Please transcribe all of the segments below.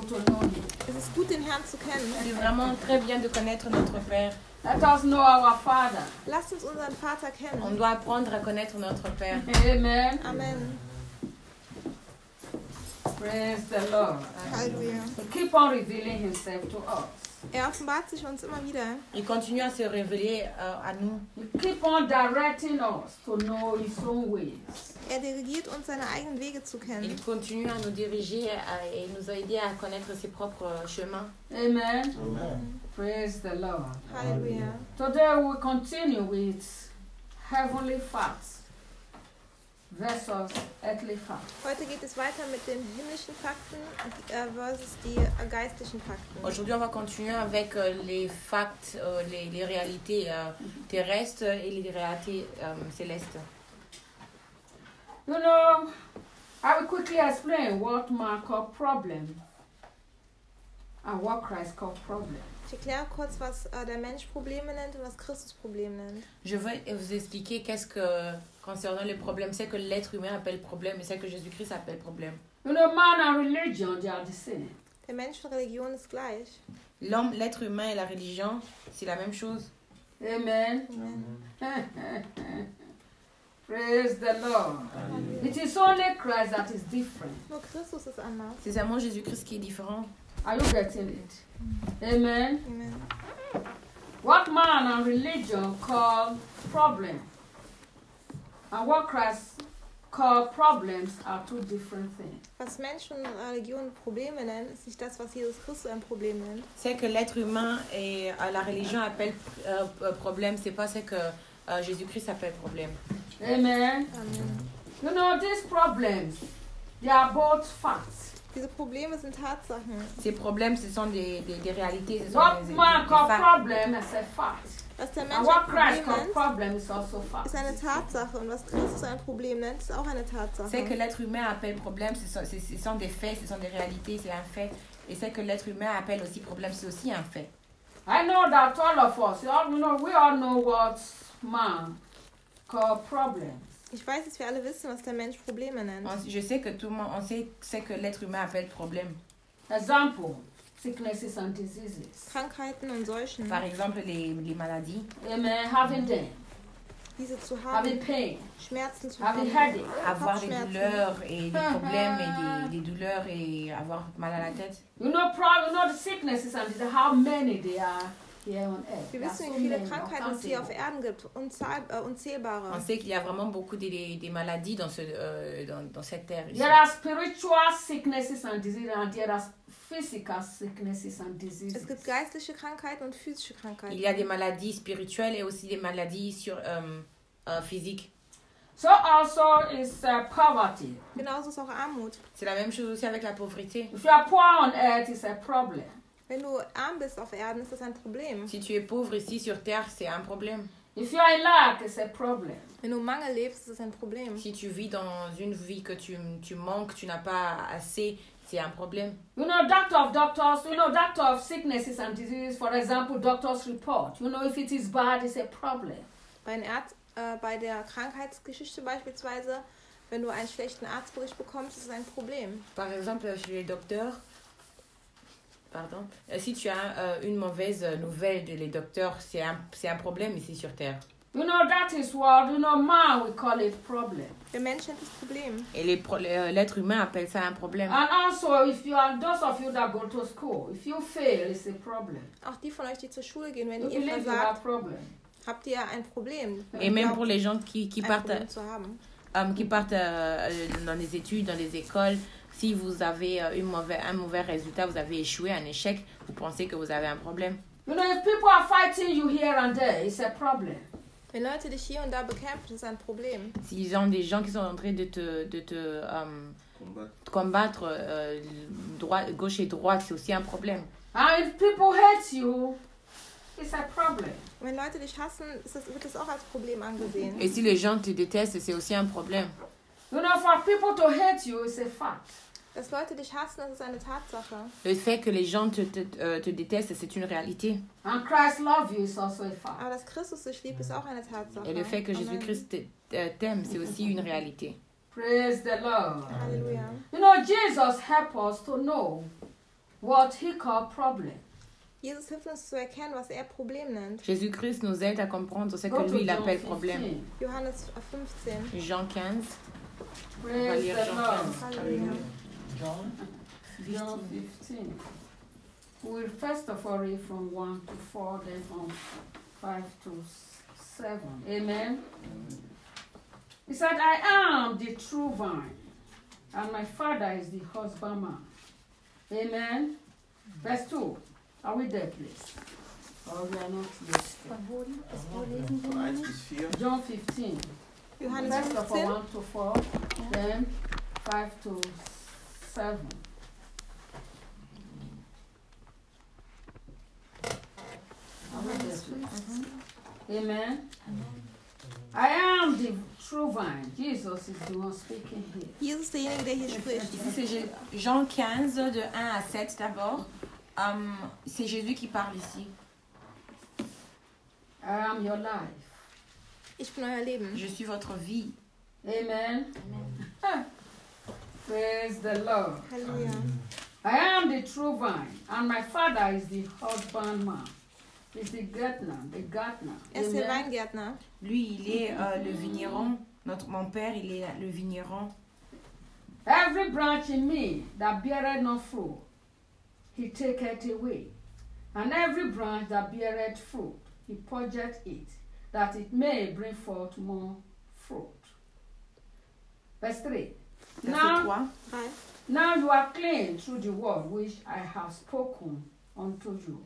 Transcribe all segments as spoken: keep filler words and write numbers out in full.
to know Him. Es ist gut, den Herrn zu kennen. C'est vraiment très bien de connaître notre Père. Let us know our Father. Lasst uns unseren Vater On kennen. doit apprendre à connaître notre Père. Amen. Amen. Praise the Lord. Halleluja. He keep on revealing Himself to us. Er offenbart sich uns immer wieder. Il continue à se révéler euh, à nous. He keep on directing us to know His own ways. Er dirigiert uns, seine eigenen Wege zu kennen. Il continue à nous diriger à- et nous aider à connaître ses propres chemins. Amen. Amen. Praise the Lord. Halleluja. Today we continue with heavenly facts versus earthly facts. Heute geht es weiter mit den himmlischen Fakten äh, versus die äh, geistlichen Fakten. Aujourd'hui, on va continuer avec euh, les facts, euh, les, les réalités euh, terrestres et les réalités euh, célestes. You know, I will quickly explain what man called problem and what Christ called problem. Ich erkläre kurz, was äh, der Mensch Probleme nennt und was Christus Problem nennt. Je vais vous expliquer qu'est-ce que, concernant les problèmes, c'est que l'être humain appelle problème et c'est que Jésus-Christ appelle problème. You know, man and religion, they are the same. Der Mensch und Religion ist gleich. L'homme, l'être humain et la religion, c'est la même chose. Amen. Amen. Praise the Lord. It is only Christ that is different. Nur Christus ist anders. C'est seulement Jésus-Christ qui est différent. Are you getting it? Amen. Amen. What man and religion call problem and what Christ call problems are two different things. Was Menschen und Religion Probleme nennen, ist nicht das, was Jesus Christus ein Problem nennt. C'est que l'être humain et euh, la religion appellent euh, euh, problème, c'est pas ce que euh, Jésus-Christ appelle problème. Amen. Amen. You know, these problems, they are both facts. Diese Probleme sind Tatsachen. Ces problèmes, ce sont des, des, des réalités, ce sont What des, des, man des call facts. problem is a fact. Was der And Mensch what ein Christ Problem call nennt, problem is also fact. ist eine Tatsache. Und was Christus ein Problem nennt, ist auch eine C'est Tatsache. que l'être humain appelle problème, ce sont, ce ce sont des faits, ce sont des réalités, c'est un fait. Et c'est que l'être humain appelle aussi problème, c'est aussi un fait. I know that all of us, you all- you know, we all know what man call problems. Ich weiß, dass wir alle wissen, was der Mensch Probleme nennt. On- je sais que tout le monde, on sait ce que l'être humain appelle problème. Example, sicknesses and diseases. Krankheiten und Seuchen. Par exemple, les, les maladies, Amen. Having them, Diese zu having haben, pain, Schmerzen zu having haben, headache. avoir des Kopfschmerzen. douleurs et des problèmes et des, des douleurs et avoir mal à la tête. You know, pro- you know the sicknesses and diseases, how many they are here on earth. Wir There are wissen, so wie viele many, Krankheiten es hier auf uncountable. Erden gibt. Unzahl, äh, unzählbare. On sait qu'il y a vraiment beaucoup de, des, des maladies dans, ce, euh, dans, dans cette terre. ici. There are spiritual sicknesses and diseases, and there are physical sicknesses and diseases. Es gibt geistliche Krankheiten und physische Il Krankheiten. y a des maladies spirituelles et aussi des maladies sur, euh, euh, physiques. So also is uh, poverty. Genauso ist auch Armut. C'est la même chose aussi avec la pauvreté. If you are poor on earth, it's a problem. Wenn du arm bist auf Erden, ist das ein Problem. Si tu es pauvre ici sur terre, c'est un problème. If you are in lack, it's a problem. Wenn du im Mangel lebst, ist das ein Problem. Si tu vis dans une vie que tu, tu manques, tu n'as pas assez, c'est un problème. You know, doctor of doctors, you know, doctor of sicknesses and diseases, for example, doctor's report. You know, if it is bad, it's a problem. Bei, den Arzt, äh, bei der Krankheitsgeschichte beispielsweise, wenn du einen schlechten Arztbericht bekommst, ist es ein Problem. Par exemple, chez les docteurs, pardon, euh, si tu as euh, une mauvaise nouvelle de les docteurs, c'est un, c'est un problème ici sur terre. You know, that is what, you know, man, we call it problem. Der Mensch nennt es Problem. Et les pro- le- l'être humain appelle ça un problème. And also, if you are, those of you that go to school, if you fail, it's a problem. Auch die von euch, die zur Schule gehen, wenn You ihr believe you have versagt, problem. habt ihr ein Problem. Et même pour les gens qui, qui ein partent, Problem zu haben. euh, qui partent euh, dans les études, dans les écoles, si vous avez euh, une mauvaise, un mauvais résultat, vous avez échoué, un échec, vous pensez que vous avez un problème. You know, if people are fighting you here and there, it's a problem. Wenn Leute dich hier und da bekämpfen, ist das ein Problem. S'ils ont des gens qui sont en train de te, de te euh, Combattre. combattre, euh, droite, gauche et droite, c'est aussi un problème. And if people hate you, it's a problem. Wenn Leute dich hassen, ist das, wird das auch als Problem angesehen. Et si les gens te détestent, c'est aussi un problème. You know, for people to hate you, it's a fact. Dass Leute dich hassen, das ist eine Tatsache. Le fait que les gens te, te, euh, te détestent, c'est une réalité. And Christ love you is also a fact. Aber dass Christus dich liebt, ist auch eine Tatsache. Et le fait que Amen. Jésus-Christ te- euh, t'aime, c'est aussi une réalité. Praise the Lord. Halleluja. You know, Jesus helped us to know what he called problem. Jesus hilft uns zu erkennen, was er Problem nennt. Jésus-Christ nous aide à comprendre ce Go que to lui il John appelle problème. fifteen. Johannes fünfzehn. Jean quinze. On va Praise lire the Jean Lord. quinze. Halleluja. John, John fifteen. We'll first of all read from one to four, then from five to seven. Amen. He said, I am the true vine, and my Father is the husbandman. Amen. Verse two. Are we there, please? Or we are not yet? Von eins bis vier. John fifteen. Johannes First of all, fünfzehn. one to four, then five to seven. Are we there, please? Amen. I am the true vine. Jesus is the one speaking here. Jesus ist derjenige, der hier spricht. Ici, c'est Jé- Jean quinze, de un à sept d'abord. Hum, c'est Jésus qui parle ici. I am your life. Ich bin euer Leben. Je suis votre vie. Amen. Praise the Lord. Halleluja. I am the true vine, and my Father is the husbandman. He's the gardener, the gardener. Er ist der Amen. Weingärtner. Lui, il est euh, le vigneron. Notre, mon père, il est le vigneron. Every branch in me that beareth no fruit, he taketh away. And every branch that beareth fruit, he purgeth it, that it may bring forth more fruit. Verse three. Verset Now, trois. Drei. now you are clean through the word which I have spoken unto you.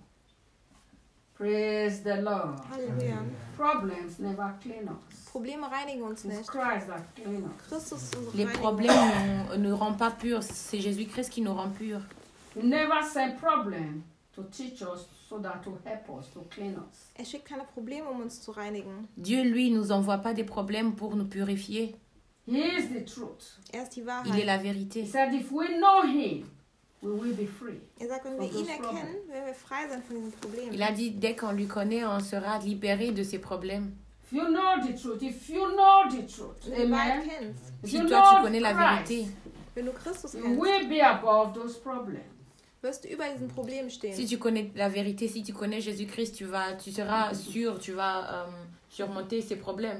Praise the Lord. Halleluja. Problems never clean us. Probleme reinigen uns It's nicht. Christ that clean us. Christus ist unsere Les Reinigung. problèmes ne, ne rend pas purs. C'est Jésus-Christ qui nous rend purs. He never sent problem to teach us so that to help us, to clean us. Er schickt keine Probleme, um uns zu reinigen. Dieu, lui, nous envoie pas des problèmes pour nous purifier. He is the truth. Er ist die Il est Wahrheit. la He vérité. said if we know him, we will be free. Er sagt, wenn wir From ihn those erkennen, werden wir frei sein von diesen Problemen. Il a dit, dès qu'on lui connaît, on sera libéré de ses problèmes. If you know the truth, if you know the truth, Wenn du die Wahrheit amen. kennst, If Si you toi, tu know connais la Christ, vérité, wenn du Christus you kennst, will be above those problems. wirst du über diesen Problemen si stehen. tu connais la vérité, si tu connais Jésus-Christ, tu, vas, tu seras sûr, tu vas euh, surmonter ces problèmes.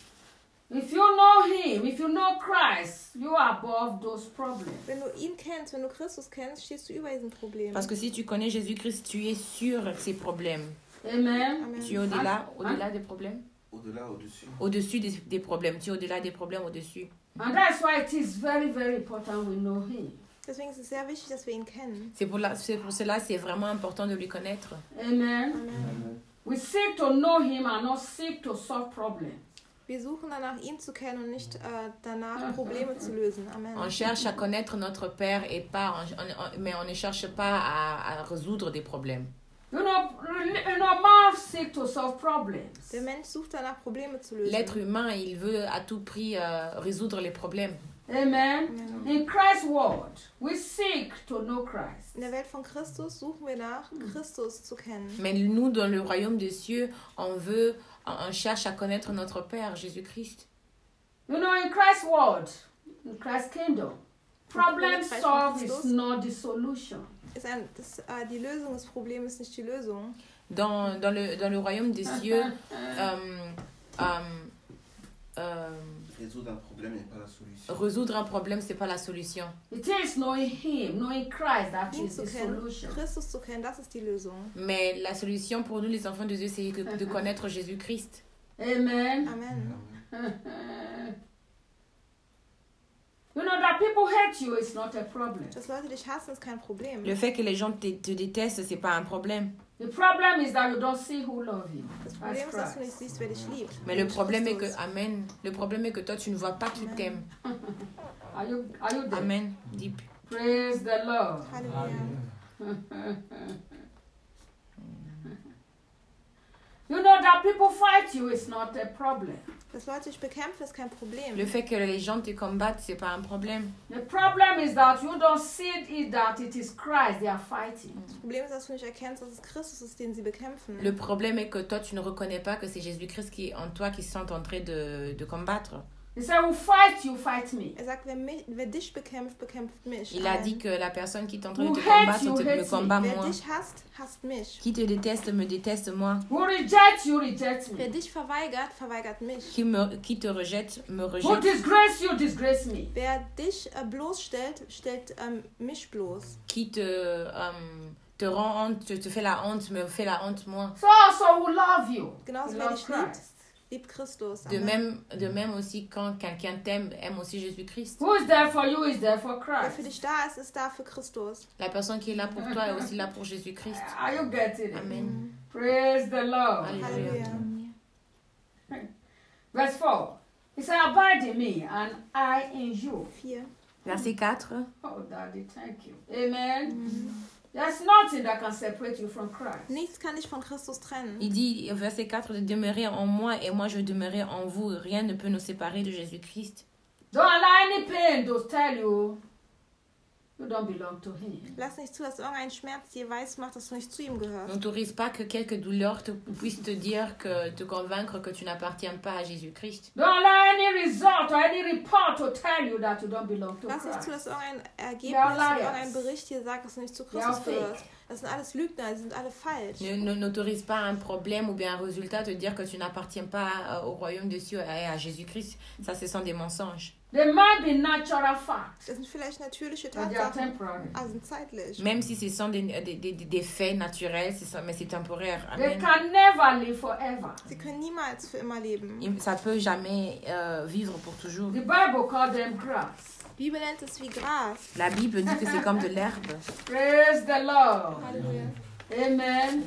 If you know him, if you know Christ, you are above those problems. Wenn du ihn kennst, wenn du Christus kennst, stehst du über diesen Problemen. Parce que si tu connais Jésus-Christ, tu es sûr de ces problèmes. Amen. Amen. Tu es au-delà, au-delà des problèmes. Au-delà, au-dessus. Au-dessus des, des problèmes. Tu es au-delà des problèmes, au-dessus. And that's why it is very, very important we know him. Deswegen ist es sehr wichtig, dass wir ihn kennen. C'est pour, la, c'est pour cela c'est vraiment important de lui connaître. Amen. Amen. We seek to know him and not seek to solve problems. Wir suchen danach, ihn zu kennen und nicht äh, danach, Probleme zu lösen. Amen. On cherche à connaître notre Père et pas, on- on- mais on ne cherche pas à, à résoudre des problèmes. You know, you know, man seek to solve problems. Der Mensch sucht danach, Probleme zu lösen. L'être humain, il veut à tout prix euh, résoudre les problèmes. Amen. Amen. In Christ's word, we seek to know Christ. In der Welt von Christus suchen wir nach, Christus zu kennen. Mais nous, dans le royaume des cieux, on veut, on on cherche à connaître notre Père, Jésus-Christ. You know, in Christ's word, in Christ's kingdom, problem Christ solved is Christus. not the solution. Ist ein, das, äh, die Lösung des Problems ist nicht die Lösung. Dans, dans, le, dans le royaume des cieux, euh, euh, euh, Résoudre un problème n'est pas la solution. résoudre un problème, c'est pas la solution. It is knowing him, knowing Christ that Ihn is zu the kennen, solution. Christus zu kennen, das ist die Lösung. Mais la solution pour nous, les enfants de Dieu, c'est que- de connaître Jésus-Christ. Amen. Amen. You know that people hate you is not a problem. Dass Leute dich hassen, ist kein Problem. Le fait que les gens te, te détestent, c'est pas un problème. The problem is that you don't see who love him. Das That's Problem ist, dass du nicht Christ. siehst, wer dich liebt. Mais le Nämlich problème est que, Christus. Amen, le problème est que toi, tu ne vois pas qui Amen. t'aime. Are you are you there? Amen. Dis, Praise the Lord. Halleluja. You know that people fight you is not a problem. Dass Leute dich bekämpfen, ist kein Problem. le fait que les gens te combattent, c'est pas un problème. The problem is that you don't see it that it is Christ they are fighting. Das Problem ist, dass du nicht erkennst, dass es Christus ist, den sie bekämpfen. Le problème est que toi, tu ne reconnais pas que c'est Jésus-Christ qui est en toi qui sont en train de, de combattre. He said, who fight you, fight me. Er sagt, wer, mich, wer dich bekämpft, bekämpft mich. Il a Amen. dit que la personne qui est en train de Who te hates combattre you, te, me hates combat Wer moi. dich hasst, hasst mich. Qui te déteste me déteste moi. Who rejects you, rejects Wer me. dich verweigert, verweigert mich. Qui, me, qui te rejette me Who rejette. disgrace you, disgrace me. Wer dich äh, bloßstellt, stellt ähm, mich bloß. Qui te, euh, te rend honte, te, te fait la honte, me fait la honte moi. So also who love you. Genauso He wer loves dich liebt, Christ. liebt Christus. De Amen. même, de même aussi quand quelqu'un t'aime, aime aussi Jésus-Christ. Who is there for you is there for Wer für Christ. dich da ist, ist da für Christus. La personne qui est là pour toi est aussi là pour Jésus-Christ. Are you getting it? Amen. Praise the Lord. Alléluia. Halleluja. Verse four. He said, abide in me and I in you. vier. Verset quatre. Oh, Daddy, thank you. Amen. There's nothing that can separate you from Christ. Nichts kann dich von Christus trennen. Il dit, verset quatre, de demeurer en moi et moi je demeurerai en vous. Rien ne peut nous séparer de Jésus-Christ. Don't allow any pain to tell you you don't belong to him. Lass nicht zu, dass irgendein Schmerz dir weiß macht, dass du nicht zu ihm gehörst. N'autorise pas que quelques douleurs te, puissent te dire, que, te convaincre que tu n'appartiens pas à Jésus-Christ. Don't allow any result or any report to tell you that you don't belong to Lass nicht zu, Christ. dass irgendein Ergebnis Ja, oder liars. irgendein Bericht dir sagt, dass du nicht zu Ja, Christus fake. gehörst. Das sind alles Lügner, die sind alle falsch. Ne, ne- n'autorise pas un problème ou bien un résultat te dire que tu n'appartiens pas euh, au royaume des cieux et à Jésus-Christ. Ça, ce sont des mensonges. There might be natural facts, Das sind vielleicht natürliche but they are Tatsachen, temporary. aber sind zeitlich. Même si ce sont des, des, des, des faits naturels, c'est ça- mais c'est temporaire. They Amen. can never live forever. Sie können niemals für immer leben. Il- Ça peut jamais euh, vivre pour toujours. The Bible called them grass. Die Bibel nennt es wie Gras. La Bible dit que c'est comme de l'herbe. Praise the Lord. Halleluja. Amen.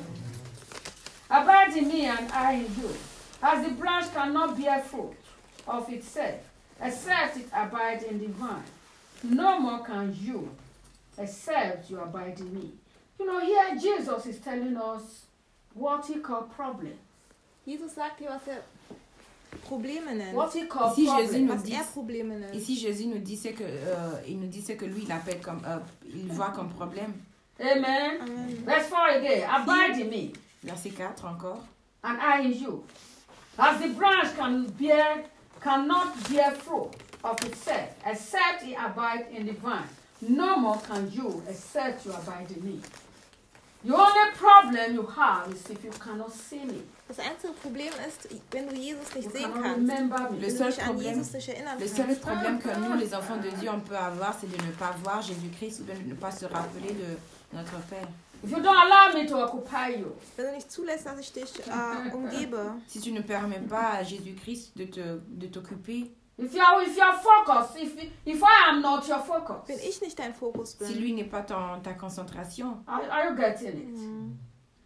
Abide in me and I in you. As the branch cannot bear fruit of itself, except it abide in the vine, no more can you, except you abide in me. You know, here Jesus is telling us what he called problems. Jesus sagt hier, was er Probleme nennt. What he called Ici, Jésus problems. nous Was dit, er Probleme nennt. ici Jésus nous dit ce que euh, il nous dit ce que lui il appelle comme euh, il voit comme problème. Amen. Amen. Verse four again. Abide in me Verset quatre encore. and I in you. As the branch can bear, cannot bear fruit of itself, except it abide in the vine. No more can you, except you abide in me. The only problem you have is if you cannot see me. Das einzige Problem ist, wenn du Jesus nicht You sehen cannot kannst. remember Le me. Wenn du seul dich an problème, Jesus nicht erinnern le seul kannst. problème que nous, les enfants de Dieu, on peut avoir, c'est de ne pas voir Jésus-Christ ou de ne pas se rappeler de notre Père. If you don't allow me to occupy you, Wenn du nicht zulässt, dass ich dich äh, umgebe. Si tu ne permets pas à Jésus-Christ de te, de t'occuper, if you are, if you are focused, if if I am not your focus, Wenn ich nicht dein Fokus si bin. lui n'est pas ton, ta concentration, are, are you getting it? Mhm.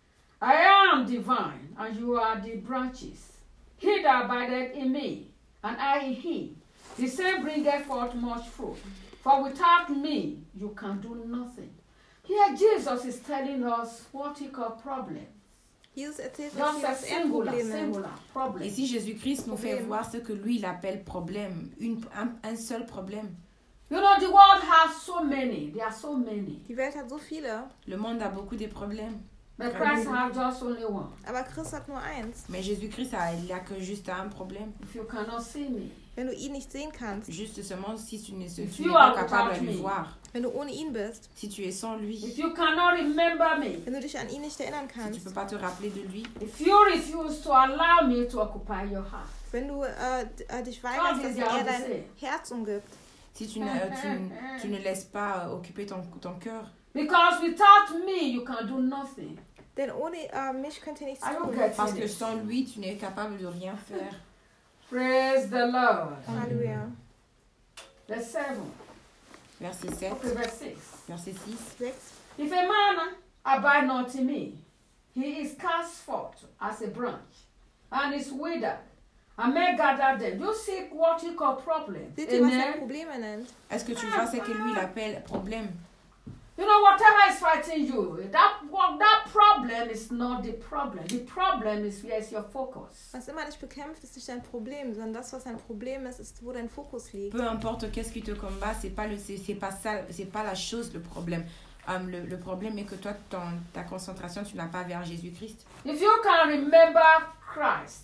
I am the vine, and you are the branches. He that abideth in me, and I in him, the same bringeth forth much fruit. For without me, you can do nothing. Here Jesus is telling us what he called problems. Jesus erzählt uns Just hier, a was er singular, Probleme nennt. singular problem. ici Jésus-Christ nous fait Problème. voir ce que lui il appelle problème, une, un, un seul problème. You know, the world has so many. There are so many. Die Welt hat so viele, Le monde a beaucoup de problèmes, But Christ has just only one. aber Christ hat nur eins. mais Jésus-Christ a- il a que juste un problème. If you cannot see me, Wenn du ihn nicht sehen kannst, Juste seulement si tu ne tu If n'es you pas are capable without de lui me. voir, wenn du ohne ihn bist, si tu es sans lui, if you cannot remember me, wenn du dich an ihn nicht erinnern si tu kannst, peux pas te rappeler de lui, if you refuse to allow me to occupy your heart, wenn du äh, d- äh, dich weigerst, God dass is the er other dein say. Herz umgibt, si tu ne, euh, tu, ne- tu ne laisses pas euh, occuper ton, ton cœur, Because without me, you can do nothing. denn ohne äh, mich könnt ihr nichts Are you tun. getting parce que it? sans lui, tu n'es capable de rien faire. Praise the Lord. Halleluja. Verse seven. Verset sept, Okay, verse six. verset six. sechs. If a man abide not in me, he is cast forth as a branch, and is withered, and men gather them. You see what he call problem. Seht ihr, was er Amen. Probleme nennt? Est-ce que tu vois ce que lui il appelle problème? You know, whatever is fighting you, that what that problem is not the problem. The problem is where is your focus. Was immer dich bekämpft, ist nicht dein Problem, sondern das, was dein Problem ist, ist, wo dein Fokus liegt. Peu importe qu'est-ce qui te combat, c'est pas le, c'est, c'est pas ça, c'est pas la chose le problème. Um, le, le problème est que toi, ton, ta concentration, tu n'as pas vers Jésus-Christ. If you can remember Christ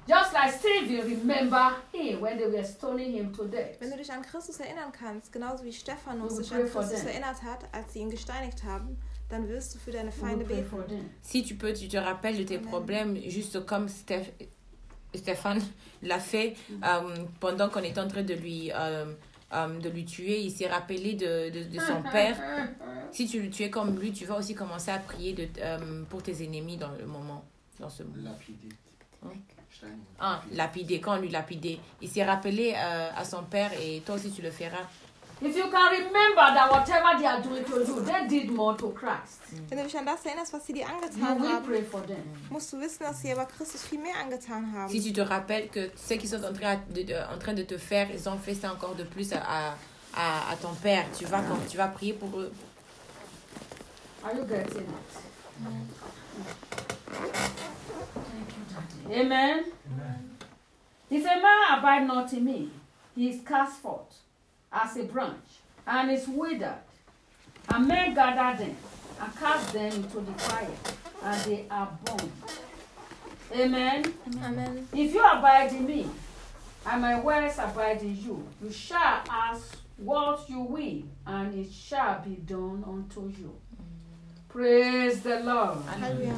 Just like Stephen, remember him when they were stoning him to death. Wenn du dich an Christus erinnern kannst, genauso wie Stephanus We will sich pray an for Christus them. erinnert hat, als sie ihn gesteinigt haben, dann wirst du für deine We Feinde will pray for beten. them. Si tu peux, tu te rappelles de tes Amen. problèmes, juste comme Steph- Stéphane l'a fait euh, pendant qu'on était en train de lui, euh, euh, de lui tuer. Il s'est rappelé de, de, de son père. Si tu le tuais comme lui, tu vas aussi commencer à prier de, euh, pour tes ennemis dans le moment. Dans ce moment. Lapidé. Hein? Stein. Ah, lapidé, quand on lui lapidé. Il s'est rappelé euh, à son père et toi aussi tu le feras. If you can remember that whatever they are doing to you, they did more to Christ. Wenn du dich an das erinnerst, was sie dir You angetan will haben, pray for them. musst du wissen, dass sie aber Christus viel mehr angetan haben. Si tu te rappelles que ceux qui sont en train de, de- en train de te faire, ils ont fait ça encore de plus à, à, à ton père. Tu vas, quand tu vas prier pour eux. Are you getting it? Thank you, Daddy. Amen. If a man abide not in me, he is cast forth as a branch and is withered. And men gather them and cast them into the fire, and they are burned. Amen. Amen. If you abide in me, and my words abide in you, you shall ask what you will, and it shall be done unto you. Praise the Lord. Halleluja.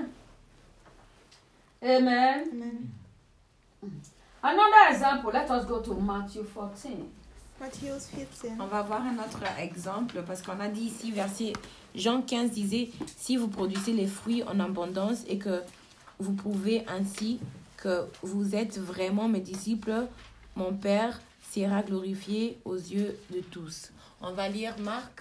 Amen. Amen. Another example, let us go to Matthew fourteen. Matthäus vierzehn. On va voir un autre exemple parce qu'on a dit ici, verset Jean quinze disait, si vous produisez les fruits en abondance et que vous prouvez ainsi que vous êtes vraiment mes disciples, mon Père sera glorifié aux yeux de tous. On va lire Marc.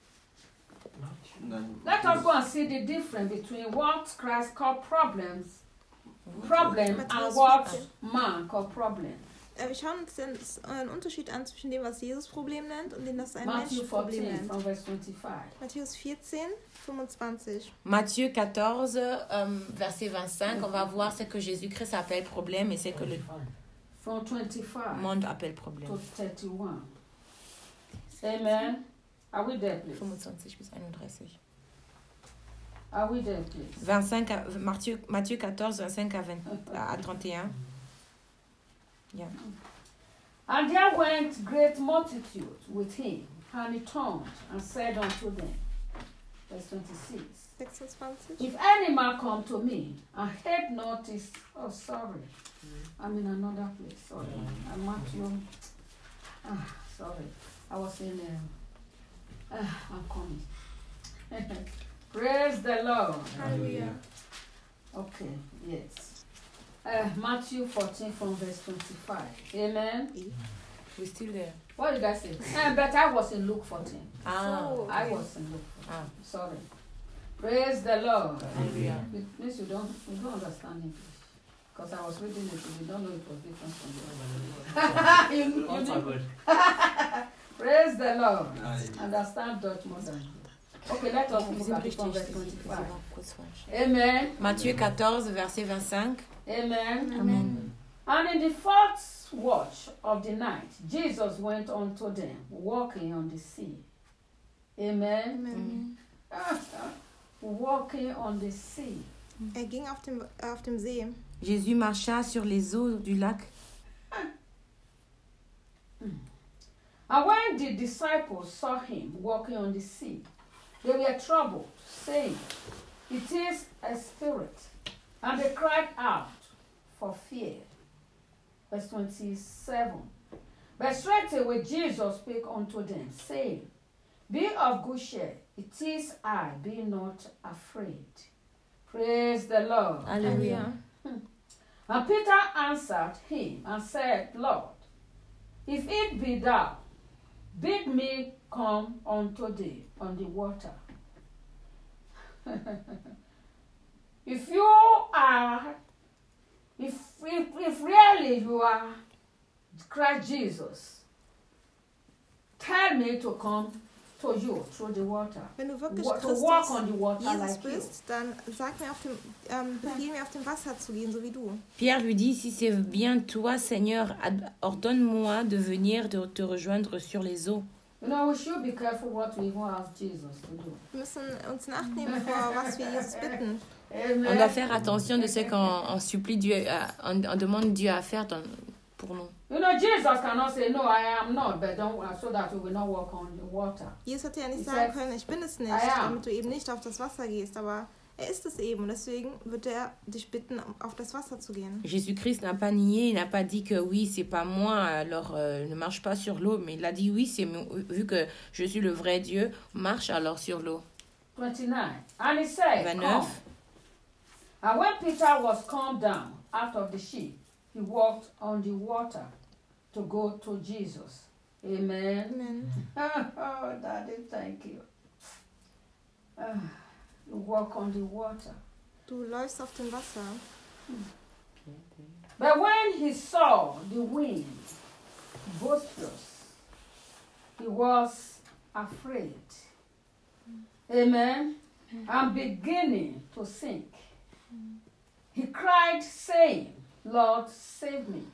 Let us go and see the difference between what Christ called problems, problem, and Matthäus what vierzehn. man called problem. Äh, Wir schauen uns den einen Unterschied an zwischen dem, was Jesus Problem nennt und dem, was ein Mensch Matthew Problem fourteen nennt. from verse twenty-five. Matthäus vierzehn, fünfundzwanzig. Matthieu quatorze, euh, verset vingt-cinq, on va voir ce que Jésus-Christ appelle problème et ce que le From twenty-five monde appelle problème. to thirty-one. Amen. Are we there, please? fünfundzwanzig bis einunddreißig. Are we there, please? vingt-cinq à, Matthieu, Matthieu quatorze, vingt-cinq à, vingt, à trente et un. Yeah. And there went great multitude with him, and he turned and said unto them, verse twenty-six, sechsundzwanzig. if any man come to me and hate not his, oh sorry, I'm in another place, sorry, I'm Matthew, ah, sorry, I was in, um, ah, I'm coming. Praise the Lord. Halleluja. Okay, yes. Uh, Matthew fourteen from verse twenty-five. Amen. We're still there. What did I say? Uh, but I was in Luke fourteen. Ah, So, I was in Luke fourteen. ah. Sorry. Praise the Lord. Hallelujah. It means you don't, you don't understand English. Because I was reading it, you don't know it was different from you. you, you didn't- Praise the Lord. Understand Dutch more than you. Okay, let us look at it from verse twenty-five. Amen. Matthieu quatorze, verset vingt-cinq. Amen. Amen. And in the fourth watch of the night, Jesus went unto them, walking on the sea. Amen. Amen. Walking on the sea. Er ging auf dem, auf dem See. Jésus marcha sur les eaux du lac. And when the disciples saw him walking on the sea, they were troubled, saying, it is a spirit. And they cried out for fear. Verse twenty-seven. But straightway Jesus spake unto them, saying, be of good cheer, it is I, be not afraid. Praise the Lord. Alléluia. And Peter answered him and said, Lord, if it be thou, bid me come unto thee on the water. If you are, if, if, if really you are Christ Jesus, tell me to come to you through the water. Wenn du wirklich Wa- to walk on Christus, the water Jesus like you. bist, dann sag mir auf dem, ähm, befiehl mir auf dem Wasser zu gehen, so wie du. Pierre lui dit, si c'est bien toi, Seigneur, ad- ordonne-moi de venir de te rejoindre sur les eaux. You know, we should be careful what we even ask Jesus to do. Wir müssen uns in Acht nehmen, vor was wir Jesus bitten. Amen. On doit faire attention de ce qu'on on supplie Dieu, à- on, on demande Dieu à faire dans- pour nous. You know, Jesus cannot say, no, I am not, but don't, so that you will not walk on the water. Jesus hätte ja nicht He sagen said, können, ich bin es nicht, I am. damit du eben nicht auf das Wasser gehst, aber er ist es eben und deswegen wird er dich bitten, um auf das Wasser zu gehen. Jésus-Christ n'a pas nié, il n'a pas dit que oui, c'est pas moi, alors euh, ne marche pas sur l'eau, mais il a dit oui, c'est mon- vu que je suis le vrai Dieu, marche alors sur l'eau. twenty-nine. And he said, come. vingt-neuf. And when Peter was come down out of the ship, he walked on the water to go to Jesus. Amen. Amen. Oh, Daddy, thank you. Ah, you walk on the water. Du läufst auf dem Wasser. But when he saw the wind boisterous, he was afraid. Amen. And beginning to sink. He cried, saying, Lord, save me.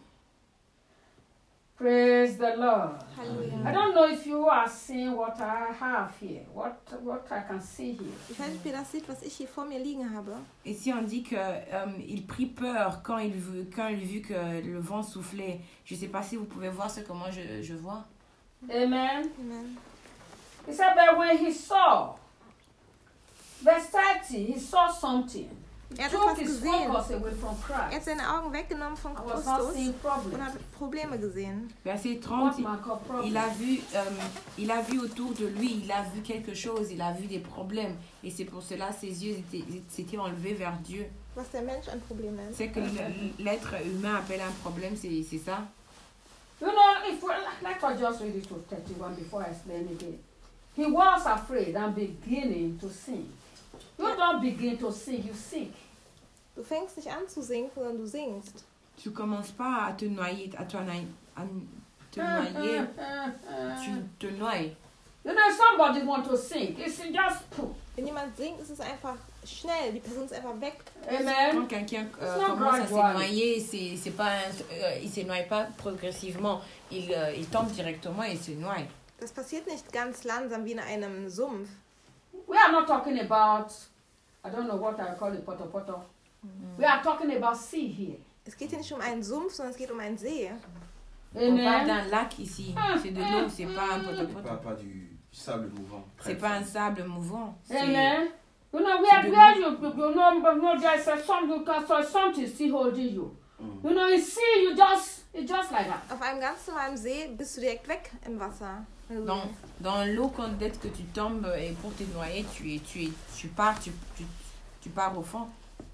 Praise the Lord. I Halleluja. don't know if you are seeing what I have here, what, what I can see here. Ich weiß nicht, wie das sieht, was ich hier vor mir liegen habe. Ici, on dit que euh, il prit peur quand il, vu, quand il vit que le vent soufflait. Je ne sais pas si vous pouvez voir ce que moi je, je vois. Amen. Amen. He said, but when he saw, verse thirty, he saw something. He Er hat took etwas his gesehen. focus away from Er hat Christ. seine Augen weggenommen von I was not Christus seeing und problems. hat Probleme gesehen. Verset What trente, mark of il a, problems? vu, euh, il a vu autour de lui, il a vu quelque chose, il a vu des problèmes. Et c'est pour cela que ses yeux étaient- s'étaient enlevés vers Dieu. Was der Mensch ein Problem ist. C'est que le- l'être humain appelle un problème, c'est c'est ça. You know, if we, let us just read it to thirty-one before I explain again. He was afraid and beginning to sink. You don't begin to sink, you sink. Du fängst nicht an zu singen, sondern du singst. Tu commences pas à te noyer, à te noyer, à te noyer, tu te noies. You know, if somebody want to sink, it's just poof. Wenn jemand singt, ist es einfach schnell. Die Person ist einfach weg. Quand Amen. quelqu'un euh, It's not commence à se gradual. noyer, c'est c'est pas un- euh, il se noie pas progressivement, il, euh, il tombe directement et il se noie. Das passiert nicht ganz langsam wie in einem Sumpf. We are not talking about, I don't know what I call it, poto poto. We are talking about sea here. Es geht hier nicht um einen Sumpf, sondern es geht um einen See. On parle Amen. d'un lac ici, c'est de l'eau, c'est pas un Pas, potopoto. pas du, du sable mouvant. C'est pas un sable mouvant. c'est- Amen. You know, C'est where, de where you, you know, but no, there's a some, you can, so something still holding you. Mm. You know, you see, you just, it's just like that. Auf einem ganz normalen See bist du direkt weg im Wasser. wenn du Dans, singst. dans l'eau, quand dès que tu tombes et pour te noyer, tu, es, tu, es, tu pars, tu, tu, tu pars au fond.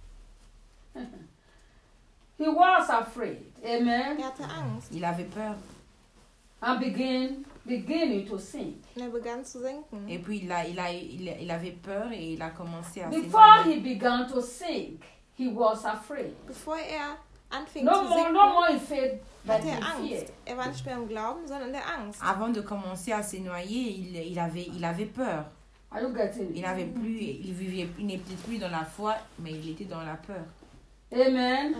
He was afraid. Amen. Er hatte Angst Il avait peur. And begin, beginning to sink. und er begann zu sinken. Et puis il, a, il, a, il, a- il avait peur et il a commencé à se Before noyer. he began to sink, he was afraid. Bevor er anfing No zu more, sinken, no more in faith, but hatte in er fear. Angst. Er war nicht mehr im Glauben, sondern in der Angst. Avant de commencer à se noyer, il, il, avait, il avait peur. Are you getting Il it? n'avait plus, il vivait, il n'était plus dans la foi, mais il était dans la peur. Amen.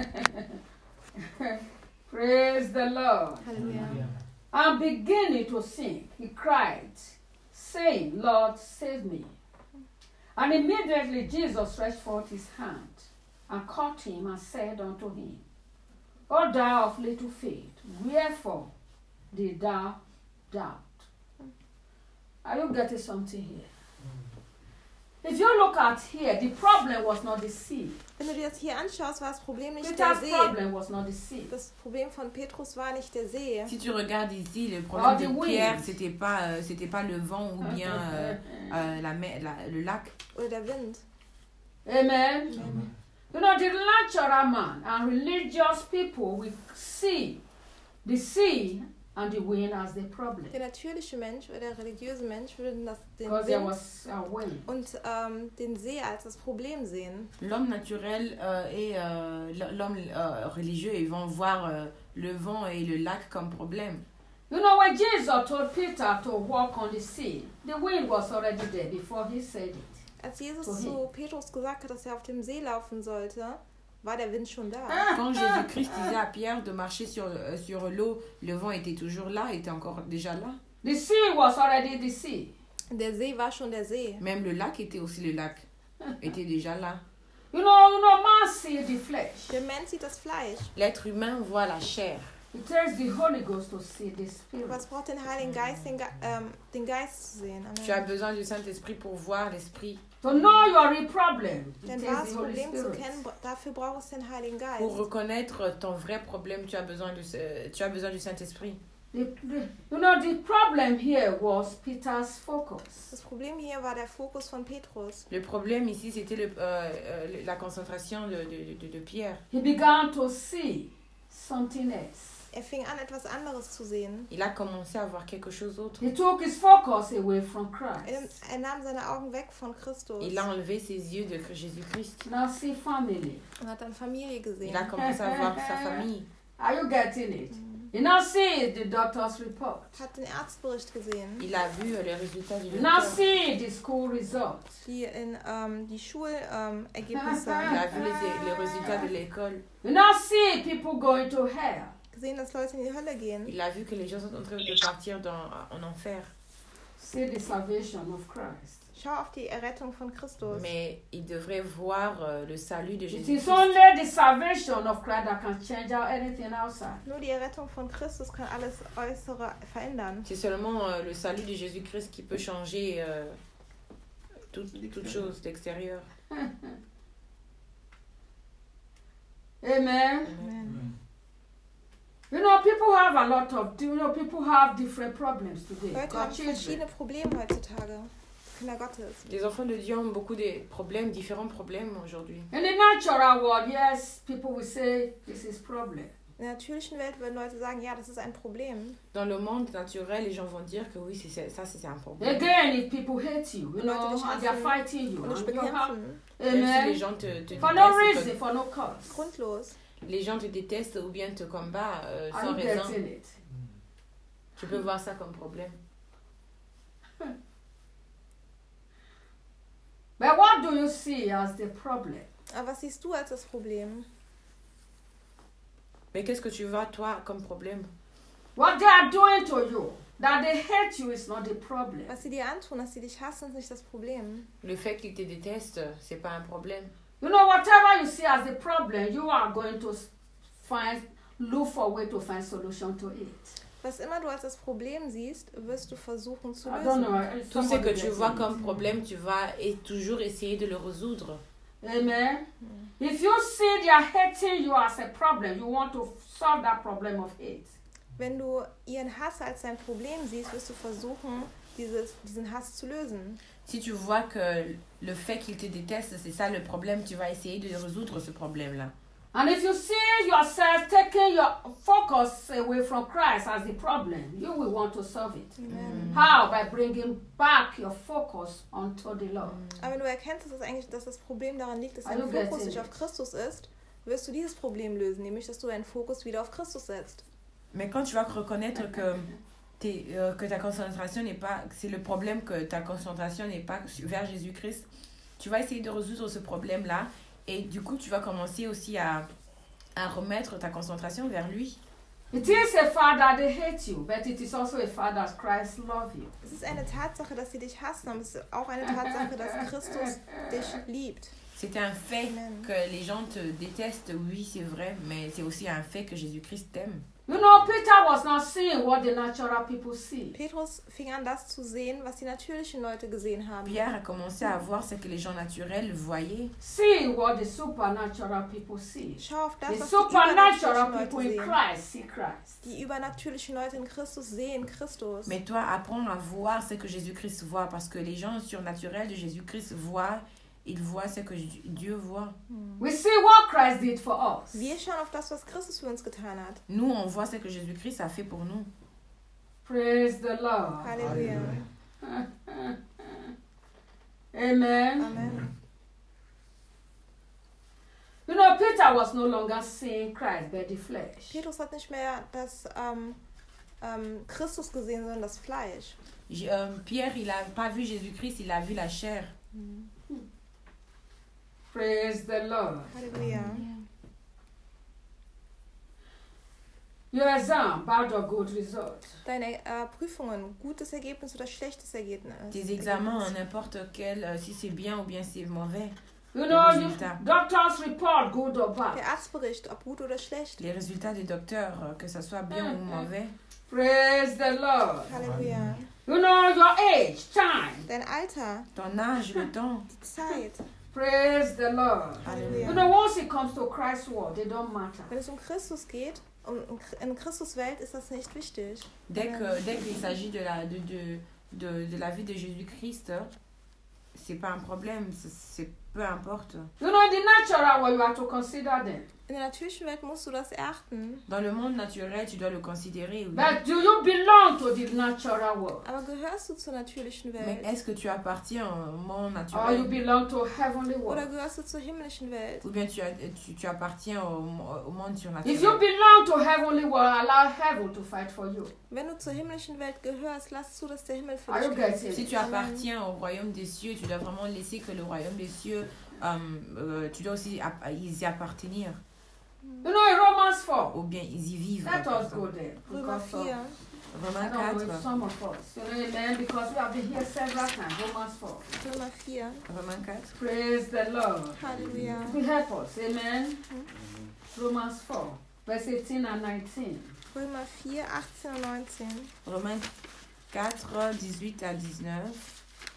Amen. Praise the Lord. Halleluja. And beginning to sink, he cried, saying, Lord, save me. And immediately Jesus stretched forth his hand and caught him and said unto him, O thou of little faith, wherefore did thou doubt? Are you getting something here? If you look at here, the problem was not the sea. Wenn du dir das hier anschaust, war das Problem nicht der Peter's See. problem was not the sea. Das Problem von Petrus war nicht der See. Si tu regardes ici, le Oh, problème the de wind. Pierre, c'était pas, euh, c'était pas le vent ou bien euh, euh, la, mer- la, le lac. Oder der Wind. Amen. You know, the natural man and religious people will see the sea and the wind as the problem. Der natürliche Mensch oder der religiöse Mensch würden das, den Because there Wind was a wind. und ähm, den See als das Problem sehen. L'homme naturel euh, et euh, l'homme euh, religieux, ils vont voir euh, le vent et le lac comme problème. You know, when Jesus told Peter to walk on the sea, the wind was already there before he said it. Als Jesus Wohin? zu Petrus gesagt hat, dass er auf dem See laufen sollte, war der Wind schon da. Quand Jésus-Christ disait à Pierre de marcher sur, euh, sur l'eau, le vent était toujours là, était encore déjà là. The The sea was already the sea. Der See war schon der See. Même le lac était aussi le lac. Était déjà là. You know, you know, man sees the flesh. Der Mensch sieht das Fleisch. L'être humain voit la chair. It takes the Holy Ghost to see the spirit. Aber es braucht den Heiligen Geist, den, Ge ähm, den Geist zu sehen. Tu as Amen. besoin du Saint-Esprit pour voir l'Esprit. To know your real problem, it Denn takes wahres the Holy Problem zu Spirit. kennen, dafür braucht es den Heiligen Geist. Pour reconnaître ton vrai problème, tu as besoin du, euh, tu as besoin du Saint-Esprit. The, the, you know, the problem here was Peter's focus. Das Problem hier war der Fokus von Petrus. Le problème ici, c'était le, euh, euh, la concentration de, de, de, de Pierre. He began to see something else. Er fing an, etwas anderes zu sehen. Il a commencé à voir quelque chose d'autre. He took his focus away from Er, Christ. er nahm seine Augen weg von Christus Il a enlevé ses yeux de Jésus-Christ. Now see family. und hat dann Familie gesehen. Il a commencé à voir sa famille. Are you getting it? You now see the doctor's report. Hat den Arztbericht gesehen, Il a vu euh, les résultats du You now docteur. see the school results. die in ähm, die Schulergebnisse Il a vu les, les résultats de l'école. You now see people going to hell. gesehen, dass Leute in die Hölle gehen. Il a vu que les gens sont en train de partir dans, en enfer. See the salvation of Christ. Schau auf die Errettung von Christus. Mais il devrait voir euh, le salut de It is Jésus-Christ. only the salvation of Christ that can change out anything outside. Nur die Errettung von Christus kann alles Äußere verändern. C'est seulement euh, le salut de Jésus-Christ qui peut changer euh, tout- toute chose d'extérieur. Amen. Amen. You know, people have a lot of, you know, people have different problems today. Leute Got haben children. verschiedene Probleme heutzutage. Kinder Gottes. Les enfants de Dieu ont beaucoup de problèmes, différents problèmes aujourd'hui. In the natural world, yes, people will say this is problem. In der natürlichen Welt würden Leute sagen, ja, das ist ein Problem. Dans le monde naturel, les gens vont dire que oui, c'est, c'est- ça c'est un problème. Again, if people hate you, you Leute know, dich and they're hassen fighting you, Und dich and you have, bekämpfen. Même si les amen, gens te, te for no détestent, reason, for no cause. Grundlos. les gens te détestent ou bien te combattent euh, Are sans you raison, getting it? tu peux voir ça comme problème. But what do you see as the problem? Aber was siehst du als das Problem? Mais qu'est-ce que tu vois toi comme problème? What they are doing to you, that they hate you, is not the problem. Was sie dir antun, dass sie dich hassen, ist nicht das Problem. Le fait qu'ils te détestent, c'est pas un problème. You know, whatever you see as the problem, you are going to s- find, look for a way to find solution to it. Was immer du als das Problem siehst, wirst du versuchen zu I don't lösen. know. if Tout ce somebody que tu gets vois it. comme problème, tu vas et toujours essayer de le résoudre. Amen. If you see they are hating you as a problem, you want to solve that problem of hate. Wenn du ihren Hass als dein Problem siehst, wirst du versuchen, dieses, diesen Hass zu lösen. Si tu vois que le fait qu'ils te détestent, c'est ça le problème, tu vas essayer de résoudre ce problème-là. And if you see yourself taking your focus away from Christ as the problem, you will want to solve it. Amen. How? By bringing back your focus onto the Lord. Aber wenn du erkennst, dass, es eigentlich, dass das Problem daran liegt, dass Are dein you Fokus getting nicht it? auf Christus ist, wirst du dieses Problem lösen, nämlich dass du deinen Fokus wieder auf Christus setzt. Mais quand tu vas reconnaître que, t'es, euh, que ta concentration n'est pas, que c'est le problème que ta concentration n'est pas vers Jésus-Christ, tu vas essayer de résoudre ce problème-là et du coup tu vas commencer aussi à, à remettre ta concentration vers lui. It is a fact that they hate you, but it is also a fact that Christ loves you. Es ist eine Tatsache, dass sie dich hassen, aber es ist auch eine Tatsache, dass Christus dich liebt. C'est un fait Amen. que les gens te détestent, oui c'est vrai, mais c'est aussi un fait que Jésus-Christ t'aime. You know, Peter was not seeing what the natural people see. Petrus fing an, das zu sehen, was die natürlichen Leute gesehen haben. Pierre a commencé à voir ce que les gens naturels voyaient. See what the supernatural people see. Schau auf das, The was die supernatural übernatürlichen people Leute in sehen. Christ see Christ. Die übernatürlichen Leute in Christus sehen Christus. Mais toi, apprends à voir ce que Jésus-Christ voit, parce que les gens surnaturels de Jésus-Christ voient, ils voient ce que Dieu voit. We see what Christ did for us. Wir schauen auf das, was Christus für uns getan hat. Nous, on voit ce que Jésus-Christ a fait pour nous. Praise the Lord. Halleluja. Amen. Amen. You know, Peter was no longer seeing Christ but the flesh. Petrus hat nicht mehr das ähm, ähm, Christus gesehen, sondern das Fleisch. J- euh, Pierre, il n'a pas vu Jésus-Christ, il a vu la chair. Praise the Lord. Halleluja. Your exam, bad or good result. Deine äh, Prüfungen, gutes Ergebnis oder schlechtes Ergebnis. Tes examens, n'importe quel, euh, si c'est bien ou bien c'est mauvais. You Les know, you, résultats. doctor's report, good or bad. Der Arztbericht, ob gut oder schlecht. Les résultats des docteurs, euh, que ça soit bien ou mauvais. Praise the Lord. Halleluja. You know, your age, time. Dein Alter, Ton âge, le temps. die Zeit. Praise the Lord. You Halleluja. know, once it comes to Christ's word, they don't matter. Wenn es um Christus geht, um in Christuswelt ist das nicht wichtig. Dès que dès qu'il s'agit de la de, de, de, de la vie de Jésus-Christ, c'est pas un problème, c'est, c'est peu importe. You know, in the natural world, you have to consider them. In der natürlichen Welt musst du das erachten. Dans le monde naturel, tu dois le considérer, oui. But do you belong to the natural world? Aber gehörst du zur natürlichen Mais Welt? est-ce que tu appartiens au monde Or you naturel? belong to heavenly Oder world? gehörst du zur himmlischen Welt? Ou bien tu, as- tu, tu appartiens au, au monde If you surnaturel? belong to heavenly world, allow heaven to fight for you. Wenn du zur himmlischen Welt gehörst, lass zu, dass der Himmel für Are you dich kämpft. getting Si it? tu appartiens au royaume des cieux, tu dois vraiment laisser que le royaume des cieux, euh, euh, tu dois aussi app- y appartenir. You know, in Romans four, Ou bien ils y vivent. let comme us ça. go there. Römer Because of, vier. I Romains don't know if quatre. some of us, you know, amen, because we have been here several times. Romans four. Römer vier. Romains quatre. Praise the Lord. Halleluja. Will help us, amen. Romans four, verse eighteen and nineteen. Römer vier, achtzehn und neunzehn. Romains quatre, dix-huit à dix-neuf.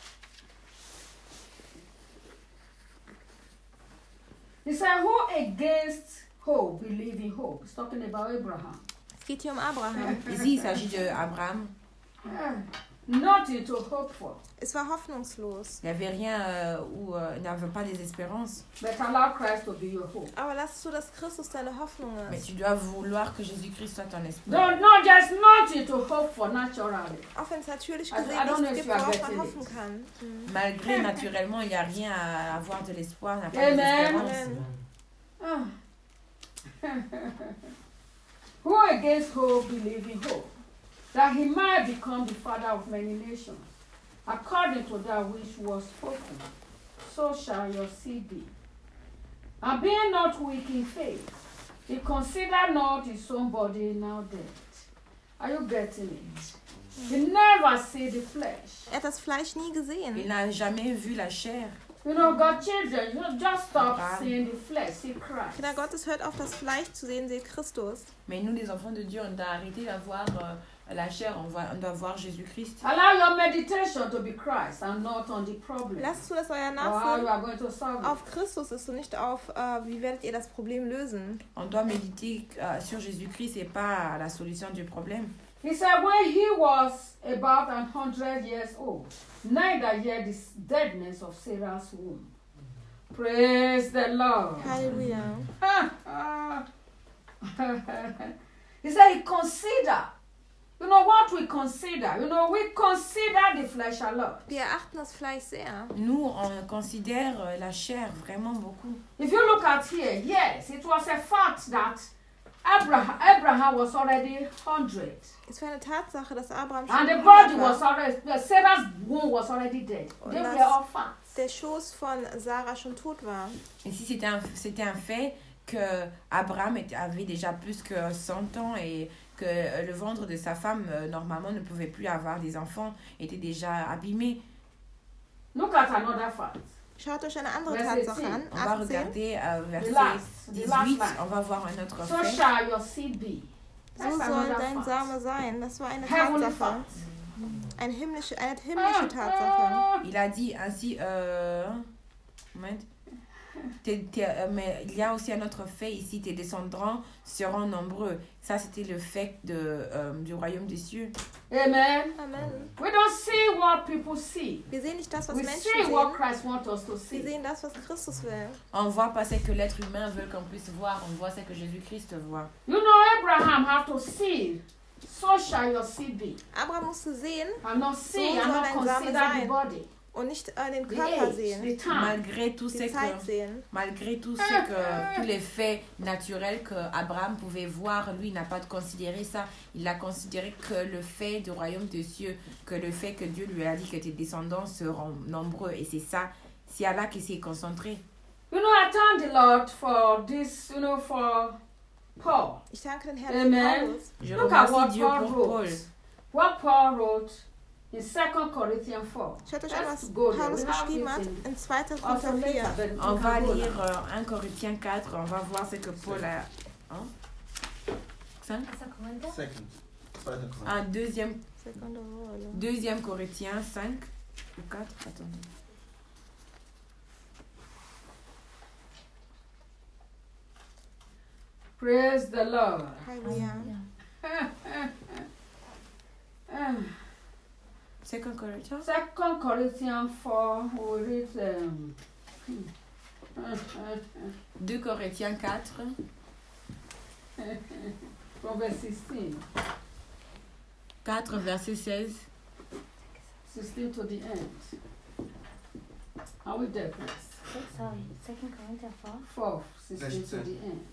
He said, who against hope believe in hope? He's talking about Abraham. Es geht hier um Abraham. Ici, il s'agit d'Abraham. Yeah. Nothing to hope for, Es war hoffnungslos. Il n'y avait rien euh, où euh, il n'avait pas désespérance. but allow Christ to be your hope. Aber lass zu, dass Christus deine Hoffnung Mais ist. tu dois vouloir que Jésus-Christ soit ton esprit. No, no, there's nothing to hope for naturally. Auch wenn es natürlich I- I gesehen don't know nichts if gibt, you are worauf man getting hoffen it. kann. Mhm. Malgré naturellement, il n'y a rien à avoir de l'espoir, il n'y a pas Amen. d'espérance. Amen. Ah. Who against hope believe in hope, that he might become the father of many nations, according to that which was spoken, so shall your seed be. And being not weak in faith, he considered not his own body now dead. Are you getting it? He never see the flesh. Er hat das Fleisch nie Il gesehen. n'a jamais vu la chair. You know, God's children, you just stop Wow. seeing the flesh, see Christ. Kinder Gottes, hört auf, das Fleisch zu sehen, seht Christus. Mais nous, les enfants de Dieu, on doit arrêter d'avoir euh, la chair, on, voit, on doit voir Jésus-Christ. Allow your meditation to be Christ and not on the problem. Lasst zu, dass euer Or how you Nachsinn are going to solve it. auf Christus ist und nicht auf, äh, wie werdet ihr das Problem lösen. On doit méditer euh, sur Jésus-Christ et pas la solution du problème. He said when he was about a hundred years old, neither yet the deadness of Sarah's womb. Praise the Lord. Halleluja. He said he consider. You know what we consider? You know, we consider the flesh a lot. Wir erachten das Fleisch sehr. Nous, on considère euh, la chair vraiment beaucoup. If you look at here, yes, it was a fact that Abraham, Abraham was already one hundred. Es war eine Tatsache, dass Abraham schon And the hundert body war. was already, Sarah's womb was already dead. Und They das- were all facts. Der Schoß von Sarah schon tot war. Ici, c'était un, c'était un fait que Abraham était- avait déjà plus que cent ans et que euh, le ventre de sa femme, euh, normalement, ne pouvait plus avoir des enfants, était déjà abîmé. Look at another fact. Schaut euch eine andere Verse Tatsache eighteen. an. On va achtzehn. regarder euh, The verset last, the last dix-huit, line. on va voir un autre So fait. shall your seed be. So That's soll another dein fact. Same sein. Das war eine Heavenly Tatsache. fact. Eine himmlische, eine Ah, himmlische Tatsache. ah. Il a dit ainsi, euh, moment. Tes- tes- euh, mais il y a aussi un autre fait ici, tes descendants seront nombreux. Ça, c'était le fait de, euh, du royaume des cieux. Amen. Amen. We don't see what people see. Wir sehen nicht das, was We Menschen see what sehen. Christ wants us to Wir see. sehen das, was Christus will. On voit pas ce que l'être humain veut qu'on puisse voir, on voit ce que Jésus-Christ voit. You know, Abraham had to see. So shall your seed be. Abraham musste sehen And not see So and soll not dein Same consider the sein. body, und nicht äh, den the Körper age, sehen, the time. Malgré tout ce die Zeit que, sehen. malgré tout ce que, tous les faits naturels que Abraham pouvait voir, lui il n'a pas considéré ça. Il a considéré que le fait du royaume des cieux, que le fait que Dieu lui a dit que tes descendants seront nombreux. Et c'est ça, c'est à là qu'il s'est concentré. You know, I thank the Lord for this, you know, for Paul. Ich danke den Herrn für Amen. Paulus. Je Look at remercie what Dieu Paul pour wrote. Paul. What Paul wrote in Second Corinthians four. Schaut euch an, Let's was go there. Paulus We have geschrieben it hat in- in zweiter Also Korinther later, vier. but On we va can go lire now. euh, un Corinthiens quatre, on va voir ce que Paul a. Hein? cinq Second. Zweiter Korinther. Un deuxième, Sekunde, Rolle. deuxième Corinthiens cinq ou quatre. Attendez. Praise the Lord. Halleluja. Um, Second Corinthians. Second Corinthians four, we read um, deux Corinthiens quatre, from verse sixteen. quatre verset seize. sixteen to the end. Are we there, please? Sorry, Second Corinthians four. four, sixteen to sixteen. the end.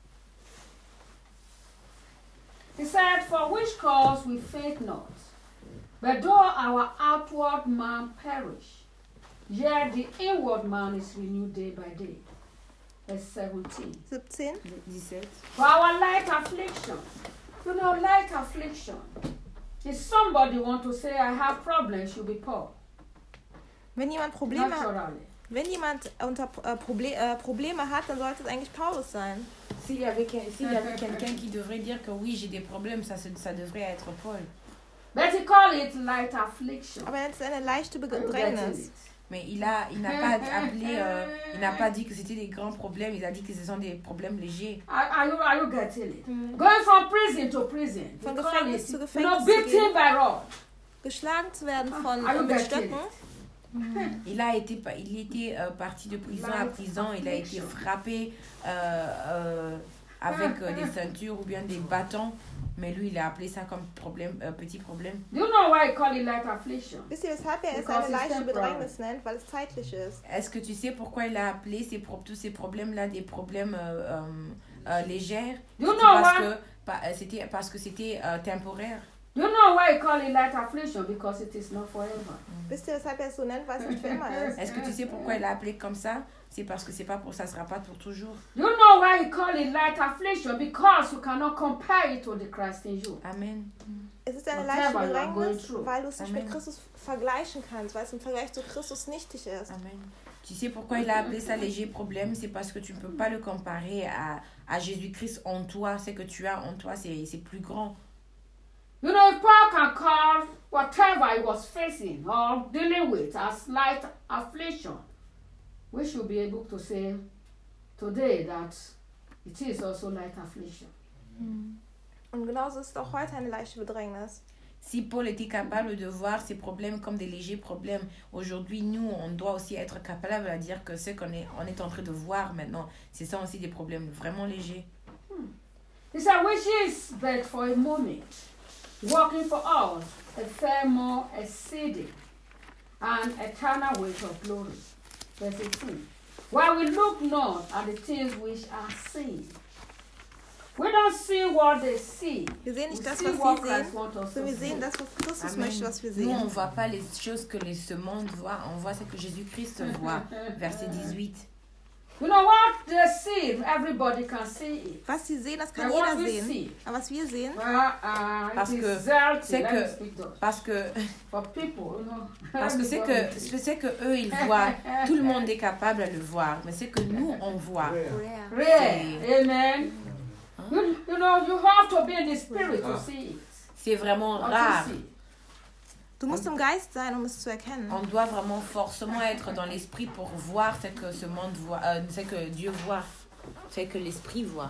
He said, for which cause we faint not, but though our outward man perish, yet the inward man is renewed day by day. Verse seventeen. siebzehn. dix-sept. For our light affliction, you know, light affliction. If somebody want to say, I have problems, should be Paul. Wenn jemand Probleme, Naturally. wenn jemand unter äh, Proble äh, Probleme hat, dann sollte es eigentlich Paulus sein. S'il y avait, quel- s'il y avait quelqu'un qui devrait dire que oui, j'ai des problèmes, ça, c'est- ça devrait être Paul. But he call it light affliction. Aber es ist eine leichte Are you getting Bedrängnis. it? Mais il a, il n'a pas appelé, euh, il n'a pas dit que c'était des grands problèmes. Il a dit que ce sont des problèmes légers. Are, are you are you getting it? Going from prison to prison. He Von call Gefängnis it, zu you know, Gefängnis zu beaten gehen. by rod. Geschlagen zu werden von Are you äh, mit getting Stöcken. it? Il a été, pa- il était euh, parti de prison à prison. Il a été frappé euh, euh, avec euh, des ceintures ou bien des bâtons. Mais lui, il a appelé ça comme problème, euh, petit problème. Do you know why he call it light affliction? Wisst ihr, weshalb er es Because eine it's leichte temporary. Bedrängnis nennt? Weil es zeitlich ist. Est-ce que tu sais pourquoi il a appelé ces pro- tous ces problèmes-là des problèmes euh, euh, euh, légers? Do you C'était know parce why? que pa- euh, c'était parce que c'était euh, temporaire. Do you know why he call it light affliction? Because it is not forever. Wisst ihr, weshalb er es so nennt? Weil es nicht für immer ist. Est-ce que tu sais pourquoi il a appelé comme ça? C'est parce que c'est pas pour ça sera pas pour toujours. Do you know why he call it light affliction? Because you cannot compare it to the Christ in you. Amen. Es ist eine Whatever leichte you are going Bedrängnis, through. weil du es nicht mit Amen. Christus vergleichen kannst, weil es im Vergleich zu Christus nichtig ist. Amen. Tu sais pourquoi il a appelé ça léger problème? C'est parce que tu ne peux pas le comparer à, à Jésus-Christ en toi. Ce que tu as en toi, c'est c'est plus grand. You know, if Paul can call whatever he was facing or dealing with as light affliction, we should be able to say today that it is also light affliction. Und genauso ist es auch heute eine leichte Bedrängnis. Si Paul était capable de voir ces problèmes comme des légers problèmes, aujourd'hui, nous, on doit aussi être capable de dire que ce qu'on est, on est en train de voir maintenant, c'est ça aussi des problèmes vraiment légers. He said, which is but for a moment, working for us a far more exceeding and eternal weight of glory. Verse eighteen. While we look not at the things which are seen. We don't see what they see. Wir sehen nicht We das, see was what sie Christ sehen, wants us to sondern wir see. sehen das, was Christus Amen. möchte, was wir Nous, on ne sehen. voit pas les choses que les, ce monde voit, on voit ce que Jésus-Christ voit. Verset dix-huit. You know what they see, everybody can see it. Was sie sehen, das kann But what jeder we sehen. see, Aber was wir sehen, well, uh, Parce it que is dirty. c'est Let que- me speak Dutch. Parce que For people, you know. Parce que c'est que, ce c'est que eux ils voient, tout le monde est capable de le voir, mais c'est que nous on voit. rare. Rare. Amen. You, you know, you have to be in the spirit to Ah. see it. C'est vraiment Or to rare. see. Du musst im Geist sein, um es zu erkennen. On doit vraiment forcément être dans l'esprit pour voir ce que ce monde voit, euh, ce que Dieu voit, ce que l'esprit voit.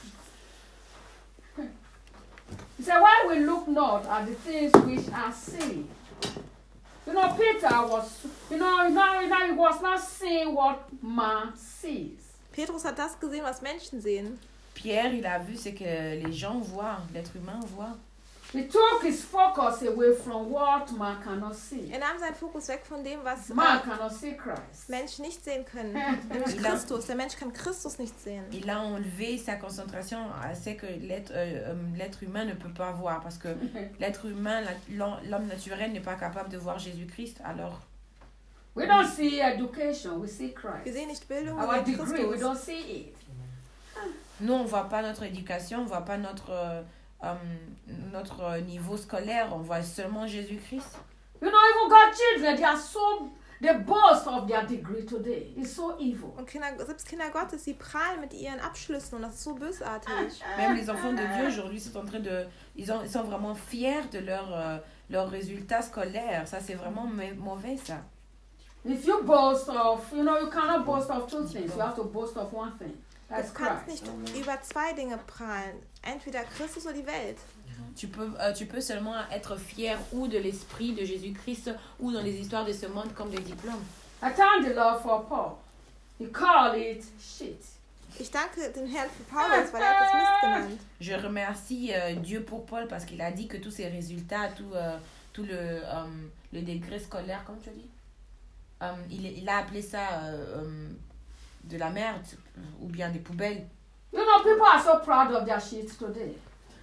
He said, why we look not at the things which are seen. You know, Peter was, you know, you know, you know, he was not seeing what man sees. Petrus hat das gesehen, was Menschen sehen. Pierre, il a vu ce que les gens voient, l'être humain voit. He took his focus away from what man cannot see. Er nahm seinen Fokus weg von dem, was Man äh, cannot see Christ. Menschen nicht sehen können. Nämlich Christus. Der Mensch kann Christus nicht sehen. Il a enlevé sa concentration à ce que l'être euh, euh, l'être humain ne peut pas voir, parce que l'être humain, la- l'homme naturel n'est pas capable de voir Jésus-Christ, alors We don't see education, we see Wir Christ. sehen nicht Bildung, Our wir sehen degree, we Christus. don't see it. Nous, on ne voit pas notre éducation, on ne voit pas notre, euh, euh, notre niveau scolaire, on voit seulement Jésus-Christ. You know, even God's children, they are so, they boast of their degree today. It's so evil. Und Kinder, selbst Kinder Gottes, sie prahlen mit ihren Abschlüssen und das ist so bösartig. Même les enfants de Dieu aujourd'hui sont en train de, ils, ont, ils sont vraiment fiers de leurs euh, leurs résultats scolaires. Ça, c'est vraiment mauvais, ça. If you boast of, you know, you cannot boast of two things. You have to boast of one thing. That's Du kannst Christ. nicht über zwei Dinge prahlen. Entweder Christus oder die Welt. Tu peux, euh, tu peux seulement être fier ou de l'esprit de Jésus-Christ ou dans les histoires de ce monde comme des diplômes. I thank the Lord for Paul. He called it shit. Ich danke dem Herrn für Paulus, weil er hat das Mist genannt. Je remercie euh, Dieu pour Paul parce qu'il a dit que tous ses résultats, tout, euh, tout le, euh, le degré scolaire, comment tu as dit euh, il, il a appelé ça euh, euh, de la merde ou bien des poubelles. You know, people are so proud of their shit today.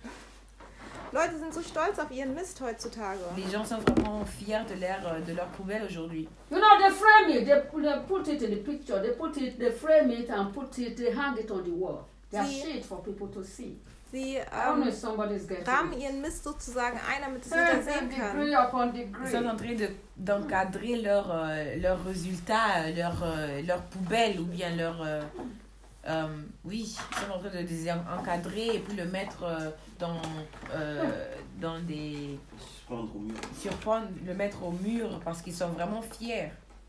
Leute sind so stolz auf ihren Mist heutzutage. Les gens sont vraiment fiers de leur, de leur poubelle aujourd'hui. You know, they frame it, they, they put it in the picture, they put it, they frame it and put it, they hang it on the wall. Their Sie- shit for people to see. Sie I don't know ähm, if somebody's getting rahmen it. ihren Mist sozusagen ein, damit es Hey, jeder hey, sehen kann. degree upon Ils degree. sont en train de, d'encadrer leurs euh, leurs résultats, leurs euh, leur poubelles ou bien leur... Euh, euh, oui, ils sont en train de les encadrer et puis le mettre euh, dans, euh, dans des... Suspendre au mur. surprendre, le mettre au mur parce qu'ils sont vraiment fiers.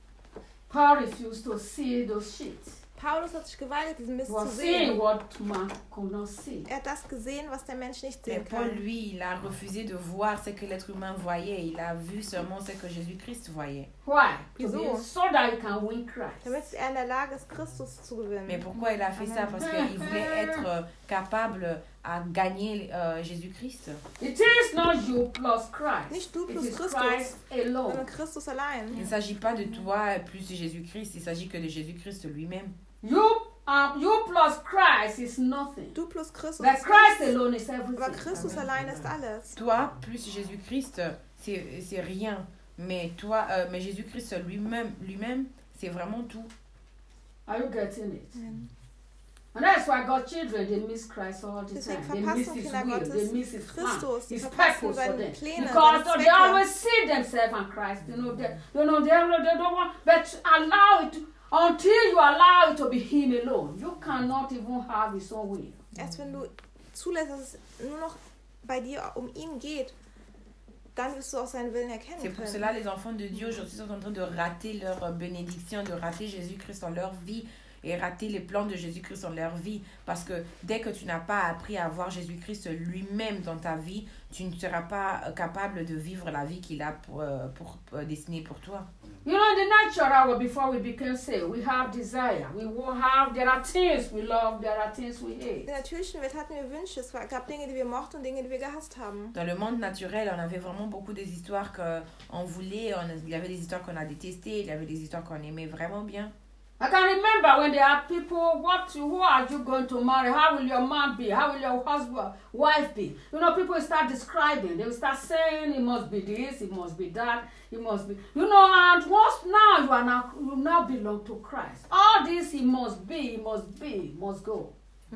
Paul refused to see those shit. Paulus hat sich geweigert, diesen Mist He zu was seeing sehen. what man could not see. Er hat das gesehen, was der Mensch nicht Mais sehen Paul, kann. lui, il a refusé de voir ce que l'être humain voyait. Il a vu seulement ce que Jésus-Christ voyait. Why? To Wieso? be, so that he can win Christ. Damit er in der Lage ist, Christus zu gewinnen. Mais pourquoi il a fait ça? Parce qu'il voulait être euh, capable à gagner euh, Jésus-Christ. It is not you plus Christ. Nicht du It plus is Christus, Christ alone. sondern Christus allein. Il ne s'agit pas de toi plus de Jésus-Christ, il s'agit que de Jésus-Christ lui-même. You, um, you plus Christ is nothing. Du plus Christus But ist Christ nichts, alone is aber everything. Christus allein ist alles. Toi plus Jésus-Christ, c'est, c'est rien. Mais toi, euh, mais Jésus-Christ lui-même, lui-même, c'est vraiment tout. Are you getting it? Amen. And that's why God's children, they miss Christ all the Deswegen time. They miss verpassen His Kinder will. They Gottes miss His plan. Christus. Sie His verpassen purpose for seine them. Pläne, Because seine they Zwecke. always see themselves and Christ. You know, they, you know, they, they don't want, but allow it, until you allow it to be Him alone, you cannot even have His own will. Erst wenn du zulässt, dass es nur noch bei dir um ihn geht, dann wirst du auch seinen Willen erkennen C'est pour können. cela les enfants de Dieu aujourd'hui sont en train de rater leur bénédiction, de rater Jésus-Christ dans leur vie et rater les plans de Jésus-Christ dans leur vie. Parce que dès que tu n'as pas appris à voir Jésus-Christ lui-même dans ta vie, tu ne seras pas capable de vivre la vie qu'il a pour, pour, pour destinée pour toi. You know, in the natural world, before we became saved, we have desire. We will have, there are things we love, there are things we hate. In der natürlichen Welt hatten wir Wünsche, es war- gab Dinge, die wir mochten und Dinge, die wir gehasst haben. Dans le monde naturel, on avait vraiment beaucoup des histoires qu'on voulait, on, il y avait des histoires qu'on a détestées, il y avait des histoires qu'on aimait vraiment bien. I can remember when there are people, what, who are you going to marry? How will your man be? How will your husband, wife be? You know, people start describing. They will start saying, it must be this, it must be that, it must be. You know, and once now you are now, you now belong to Christ. All this, he must be, he must be, he must go.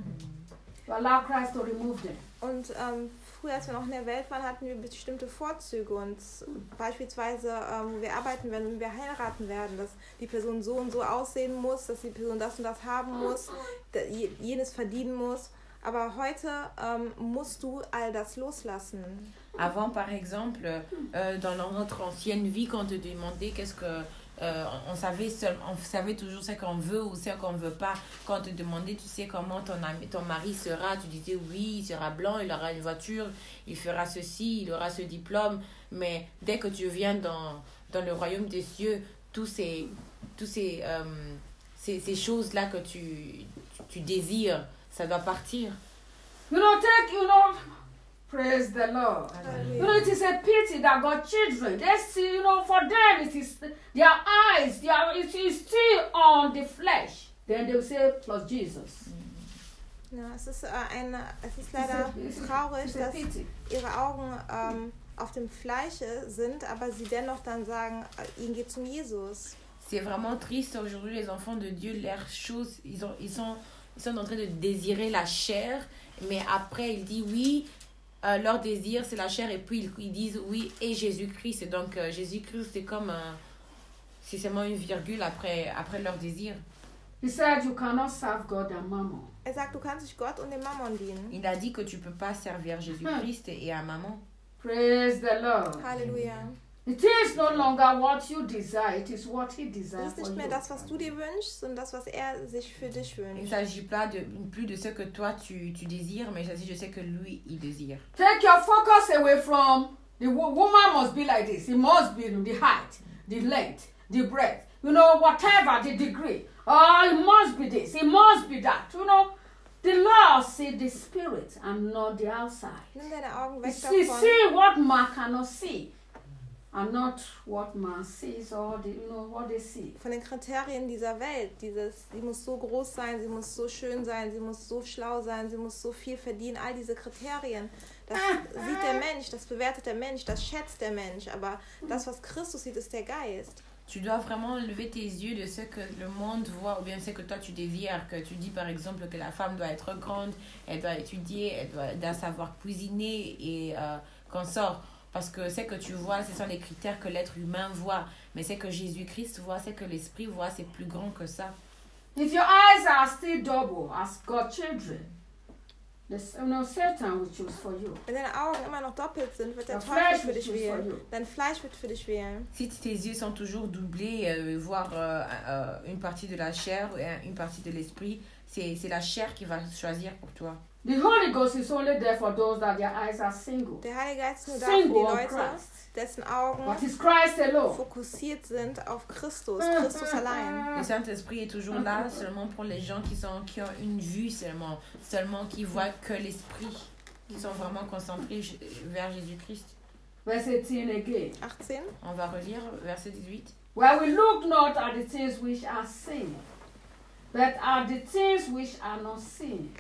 You allow Christ to remove them. Und ähm, früher, als wir noch in der Welt waren, hatten wir bestimmte Vorzüge und beispielsweise, ähm, wo wir arbeiten werden, wenn wir heiraten werden, dass die Person so und so aussehen muss, dass die Person das und das haben muss, da- je- jenes verdienen muss. Aber heute ähm, musst du all das loslassen. Avant, par exemple, euh, dans notre ancienne vie, quand on te demandait qu'est-ce que... Euh, on, savait seul, on savait toujours ce qu'on veut ou ce qu'on ne veut pas. Quand on te demandait, tu sais comment ton, ami, ton mari sera, tu disais oui, il sera blanc, il aura une voiture, il fera ceci, il aura ce diplôme. Mais dès que tu viens dans, dans le royaume des cieux, tous ces, tous ces, euh, ces, ces choses-là que tu, tu désires, ça doit partir. You know, take, you know, praise the Lord. You know, it is a pity that God's children, they see, you know, for them, it is their eyes, their, it is still on the flesh. Then they will say, plus Jesus. Ja, es ist, äh, eine, es ist leider traurig, It's a dass pity. ihre Augen ähm, auf dem Fleische sind, aber sie dennoch dann sagen, äh, ihnen geht zum Jesus. C'est vraiment triste aujourd'hui, les enfants de Dieu, leurs choses, ils, ont, ils sont ils sont en train de désirer la chair, mais après, il dit oui, euh, leur désir, c'est la chair, et puis ils, ils disent oui, et Jésus-Christ. Et donc, euh, Jésus-Christ, c'est comme un, c'est seulement une virgule après, après leur désir. He said you cannot serve God and mammon. Er sagt, du kannst nicht Gott und dem Mammon dienen. Il a dit que tu peux pas servir Jésus-Christ et à maman. Praise the Lord. Halleluja. It is no longer what you desire, it is what He Das desires ist for nicht mehr you. das, was du dir wünschst, sondern das, was er sich für dich Il ne wünscht. s'agit pas de, plus de ce que toi tu, tu désires, mais il s'agit de ce que lui, il désire. Take your focus away from the wo- woman must be like this. It must be the height, the length, the breadth, you know, whatever the degree. Oh, it must be this, it must be that. You know, the Lord see the spirit and not the outside. Nimm deine Augen You weg see, davon. see what man cannot see, and not what man sees or the, you know what they see. Von den Kriterien dieser Welt. Dieses, sie muss so groß sein, sie muss so schön sein, sie muss so schlau sein, sie muss so viel verdienen. All diese Kriterien, das sieht der Mensch, das bewertet der Mensch, das schätzt der Mensch. Aber das, was Christus sieht, ist der Geist. Tu dois vraiment lever tes yeux de ce que le monde voit ou bien ce que toi tu désires. Que tu dis par exemple que la femme doit être grande, elle doit étudier, elle doit, elle doit savoir cuisiner et euh, qu'on sort. Parce que ce que tu vois, ce sont les critères que l'être humain voit. Mais ce que Jésus-Christ voit, ce que l'Esprit voit, c'est plus grand que ça. If your eyes are still double as God's children, the, you know, Satan will choose for you. Wenn deine Augen immer noch doppelt sind, wird der Your Teufel flesh für will dich choose for wählen. you. Dein Fleisch wird für dich wählen. Si tes yeux sont toujours doublés, euh, voire euh, euh, une partie de la chair et une partie de l'esprit, c'est, c'est la chair qui va choisir pour toi. The Holy Ghost is only there for those that their eyes are single. Der Heilige Geist ist nur da für die Single on Leute, Christ. dessen Augen But it's Christ alone. fokussiert sind auf Christus, Christus allein. Le Saint-Esprit est toujours là seulement pour les gens qui, sont, qui ont une vue seulement, seulement qui voient que l'esprit, qui sont vraiment concentrés vers Jésus-Christ. Verse eighteen again. achtzehn. On va relire verset dix-huit. Where we look not at the things which are seen, but at the things which are not seen.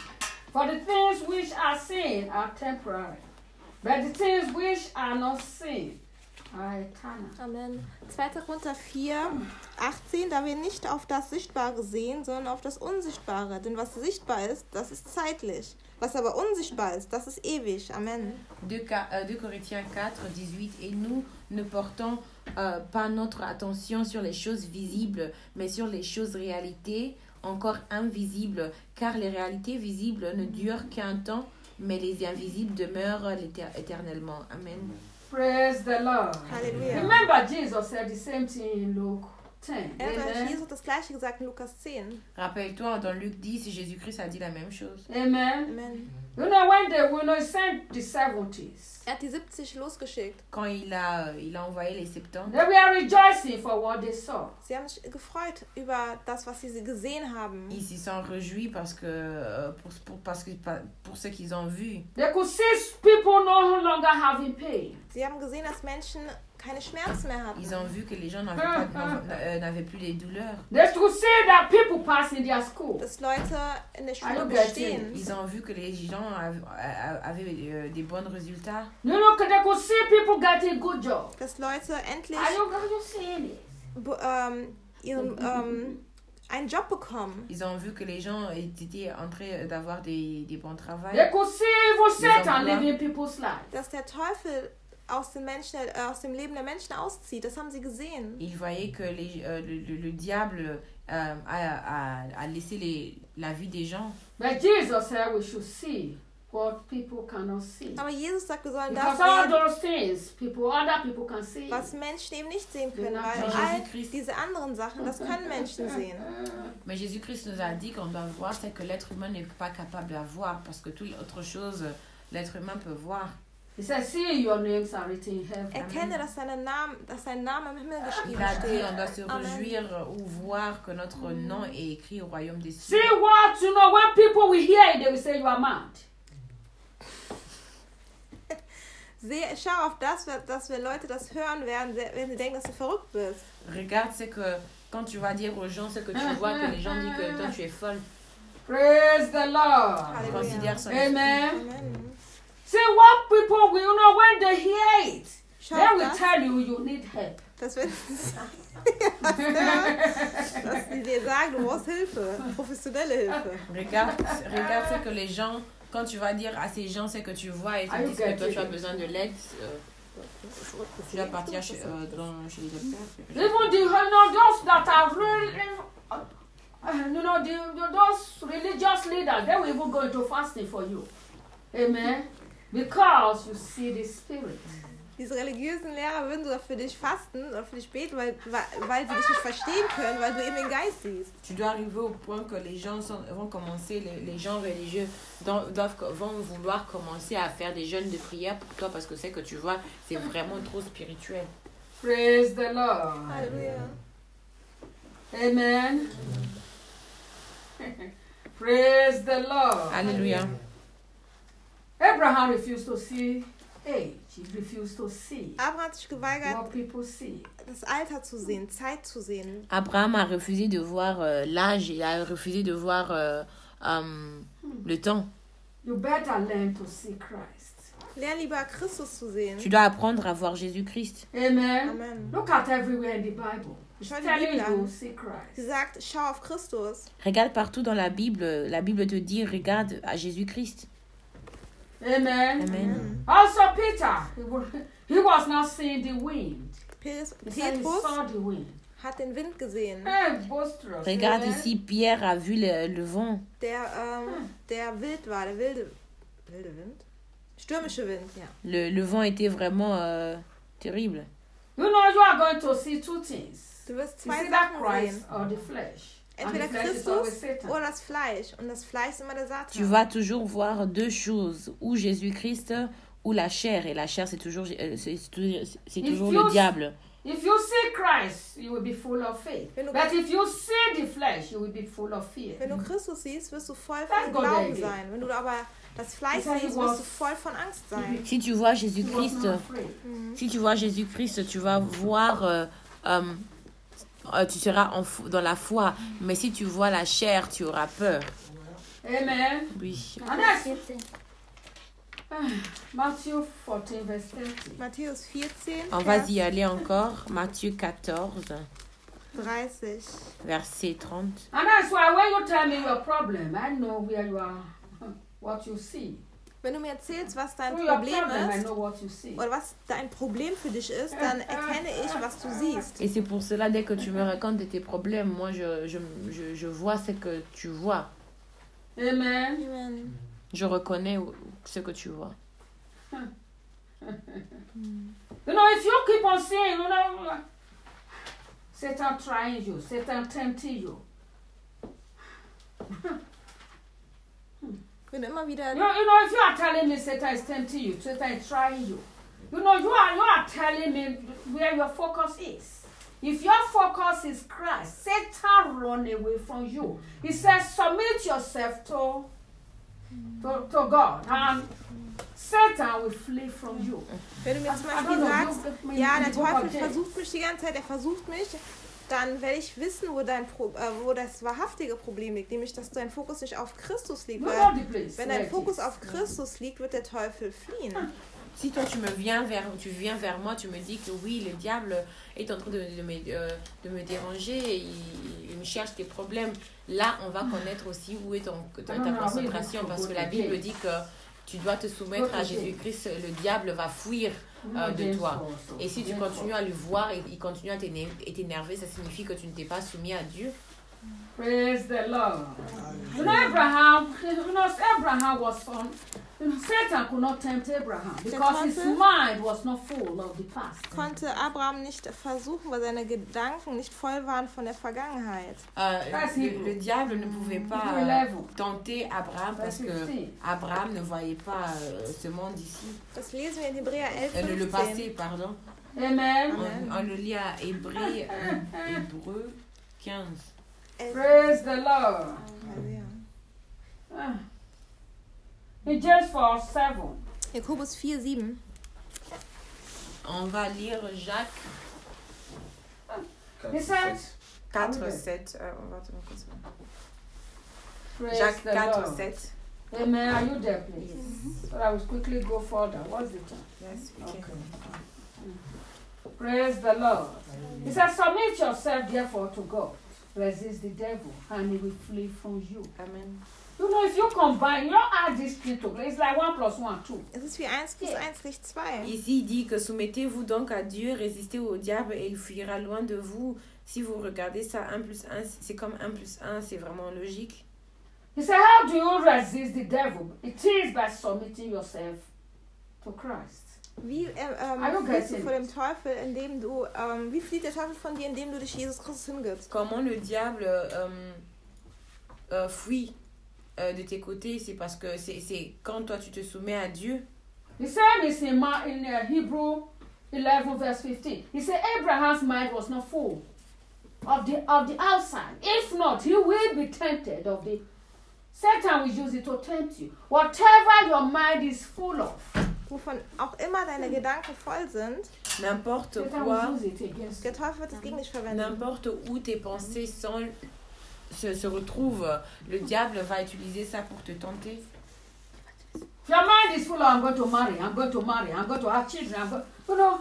For the things which are seen are temporary, but the things which are not seen are eternal. Amen. zweiter. Korinther vier, achtzehn. Da wir nicht auf das Sichtbare sehen, sondern auf das Unsichtbare. Denn was sichtbar ist, das ist zeitlich. Was aber unsichtbar ist, das ist ewig. Amen. deux Corinthiens quatre, dix-huit. Et nous ne portons euh, pas notre attention sur les choses visibles, mais sur les choses réalités, encore invisibles, car les réalités visibles ne durent qu'un temps, mais les invisibles demeurent l'éter- éternellement. Amen. Praise the Lord. Halleluja. Remember, Jesus said the same thing in Luke ten. Er hat, Amen. Jesus hat das gleiche gesagt in Lukas zehn. Rappelle-toi, dans Luc dix, Jésus-Christ a dit la même chose. Amen. Amen. You know, when they when they sent the seventies, Er hat die siebzig losgeschickt. Quand il a, il a envoyé les septante, they were rejoicing for what they saw. Sie haben sich gefreut über das, was sie gesehen haben. ils s'y sont réjouis parce que, euh, pour, pour, parce que, pour ce qu'ils ont vu. They could see people no longer having pain. Sie haben gesehen, dass Menschen keine Schmerzen mehr hatten. Ils ont vu que les gens n'avaient, pas, n'avaient, n'avaient plus les douleurs. They could see that people pass in their school. Dass Leute in der Are you Schule getting? bestehen. Ils ont vu que les gens avaient, avaient euh, des bons résultats. You know, they could see people getting good job. Dass Leute endlich Are you, are you seeing it? be- ähm, ihren, ähm, einen Job bekommen. Ils ont vu que les gens étaient en train d'avoir des, des bons travaux. They could see evil Satan emplois. living people's lives. Dass der Teufel aus dem, Menschen, äh, aus dem Leben der Menschen auszieht. Das haben sie gesehen. Ils voyaient que les, euh, le, le, le diable euh, a, a, a laissé les, la vie des gens. But Jesus said we should see what people cannot see. Aber Jesus sagt, wir sollen das Because all sehen, those things, people, other people can see. was Menschen eben nicht sehen können. Genau. Weil Jesus all Christ. diese anderen Sachen, das können Menschen sehen. Mais Jésus-Christ nous a dit qu'on doit voir ce que l'être humain n'est pas capable de voir, parce que toute autre chose, l'être humain peut voir. He said, see your names are written in heaven. Erkenne, dass, deine Namen, dass dein Name im Himmel geschrieben Il a dit steht. on doit se Amen. réjouir ou voir que notre nom est écrit au royaume des See cieux. what, you know, when people will hear it, they will say you are mad. Seh, schau auf das, dass wenn Leute das hören werden, wenn sie denken, dass du verrückt bist. Regarde ce que, quand tu vas dire aux gens ce que tu vois, que les gens disent que toi tu es folle. Praise the Lord. Hallelujah. Considère son esprit. Amen. Amen. See what people will, you know, when they hear it, Schau They auf will das, tell you you need help. das wird, dass die dir sagen, du brauchst Hilfe, professionelle Hilfe. Regarde, regarde ce que les gens, quand tu vas dire à ces gens ce que tu vois et Are tu you dis que toi tu as getting it? besoin de l'aide, euh, tu vas partir chez, euh, dans, chez les docteurs. Even the, you know, those that are really, uh, you know, the, the, those religious leaders, they will even go into fasting for you. Amen. Because you see the Spirit. Diese religiösen Lehrer würden sogar für dich fasten oder für dich beten, weil, weil, weil sie dich nicht verstehen können, weil du eben den Geist siehst. Tu dois arriver au point que les gens sont, vont commencer, les, les gens religieux doivent, doivent, vont vouloir commencer à faire des jeûnes de prière pour toi parce que c'est que tu vois, c'est vraiment trop spirituel. Praise the Lord. Halleluja. Amen. Praise the Lord. Alléluia. Abraham refused to see age. He refused to see Abraham hat sich geweigert, what people see. das Alter zu sehen, Zeit zu sehen. Abraham a refusé de voir euh, l'âge, il a refusé de voir euh, euh, le temps. You better learn to see Christ. Lern lieber Christus zu sehen. Tu dois apprendre à voir Jésus-Christ. Amen. Amen. Look at everywhere in the Bible. It's Schau die telling Bibel you an. see Christ. Sie sagt, schau auf Christus. Regarde partout dans la Bible, la Bible te dit regarde à Jésus-Christ. Amen. Amen. Also Peter, he was, he was not seeing the wind. Petrus He said he Petrus saw the wind. hat den Wind gesehen, Hey, boisterous. Regarde Amen. ici, Pierre a vu le, le vent. der, ähm, der wild war, der wilde, wilde Wind? Stürmische Wind, ja. Le, le vent était vraiment euh, terrible. You know you are going to see two things. Du wirst You zwei see that Sachen Christ sehen. or the flesh. And Entweder the flesh is always Christus Satan. oder das Fleisch. Und das Fleisch ist immer der Tu Satan. vas toujours voir deux choses, ou Jésus-Christ ou la chair. Et la chair, c'est toujours, euh, c'est, c'est c'est If toujours you- le diable. If you see Christ, you will be full of faith. Wenn du- But if you see the flesh, you will be full of fear. Wenn du Christus siehst, wirst du voll That's von God Glauben again. sein. Wenn du aber das Fleisch He said he siehst, was- wirst du voll von Angst sein. Si tu vois He was Jésus-Christ, not afraid. si tu vois Jésus-Christ, tu vas voir, euh, euh, euh, tu seras en fo- dans la foi. Mais si tu vois la chair, tu auras peur. Amen. Oui. And that's vierzehn. Matthew fourteen, verse thirty. Matthäus vierzehn, On va Vers y aller encore. Matthieu quatorze, dreißig. verset trente. And that's why when you tell me your problem, I know where you are, what you see. Wenn du mir erzählst, was dein Through your Problem problem, I ist, know what you see. oder was dein Problem für dich ist, dann erkenne ich, was du siehst. Et c'est pour cela, dès que tu me racontes de tes problèmes, moi, je, je, je, je vois ce que tu vois. Amen. Amen. Je reconnais ce que tu vois. You know, if you keep on saying, you know, Satan trying you, Satan tempting you. Wenn du immer wieder You know, you know, if you are telling me Satan is tempting you, Satan is trying you, you know, you are you are telling me where your focus is. If your focus is Christ, Satan run away from you. He says, submit yourself to, to, to God, and Satan will flee from you. Wenn du mir zum I Beispiel don't know, sagst, you- you- ja, you der go Teufel again. versucht mich die ganze Zeit, er versucht mich, dann werde ich wissen, wo, dein Pro äh, wo das wahrhaftige Problem liegt, nämlich, dass dein Fokus nicht auf Christus liegt. You know Weil the place. wenn where dein it Fokus is. auf Christus liegt, wird der Teufel fliehen. Si toi tu me viens vers, tu viens vers moi, tu me dis que oui, le diable est en train de, de, me, euh, de me déranger, il, il me cherche des problèmes. Là, on va connaître aussi où est ton, ta, ta concentration, parce que la Bible dit que tu dois te soumettre à Jésus-Christ, le diable va fuir euh, de toi. Et si tu continues à le voir et il continue à t'éner- et t'énerver, ça signifie que tu ne t'es pas soumis à Dieu. Praise the Lord. You know, Abraham, you know, Abraham was on, you know, Satan could not tempt Abraham because his Teufel? mind was not full of the past. Konnte Abraham nicht versuchen, weil seine Gedanken nicht voll waren von der Vergangenheit. Euh, That's le, Hebrew. le diable ne pouvait pas Hebrew euh, eleven. tenter Abraham parce que Verse sixteen. Abraham ne voyait pas euh, ce monde ici. Das lesen wir in Hebräer elf, Euh, le, le passé, fünfzehn. pardon. Amen. On, on le lit à Hébreu, euh, Hébreu quinze. elf. Praise the Lord. Halleluja. Ah. In James four seven. Jakobus vier, sieben. On va lire Jacques He said, quatre, sept. Euh, on va te montrer ça. praise Jacques the quatre, Lord. sept. Amen. Are you there, please? So I will quickly go further. What's the time? Yes, we can. Okay. Praise the Lord. He says, submit yourself therefore to God. Resist the devil and he will flee from you. Amen. You know, if you combine, you don't add this three together. It's like one plus one, two. Es ist wie eins plus eins nicht zwei. Ici, il dit que soumettez-vous donc à Dieu, résistez au diable et il fuira loin de vous. Si vous regardez ça, un plus un, c'est comme un plus un, c'est vraiment logique. He said, how do you resist the devil? It is by submitting yourself to Christ. Wie äh, Are you ähm, fliehst du getting vor dem Teufel, indem du, ähm, wie flieht der Teufel von dir, indem du dich Jesus Christus hingibst? Comment le diable euh, euh, fuit euh, de tes côtés, c'est parce que c'est, c'est quand toi tu te soumets à Dieu. The same is in, Ma- in uh, Hebrew eleven verse fifteen. He said, Abraham's mind was not full of the, of the outside. If not, he will be tempted of the... Satan will use it to tempt you. Whatever your mind is full of, Wovon auch immer deine Gedanken voll sind, N'importe Satan quoi, will use it against you. der Teufel wird es gegen dich verwenden. n'importe où tes pensées sont, se, se retrouvent, le diable va utiliser ça pour te tenter. If your mind is full of, I'm going to marry, I'm going to marry, I'm going to have children, I'm going... You know...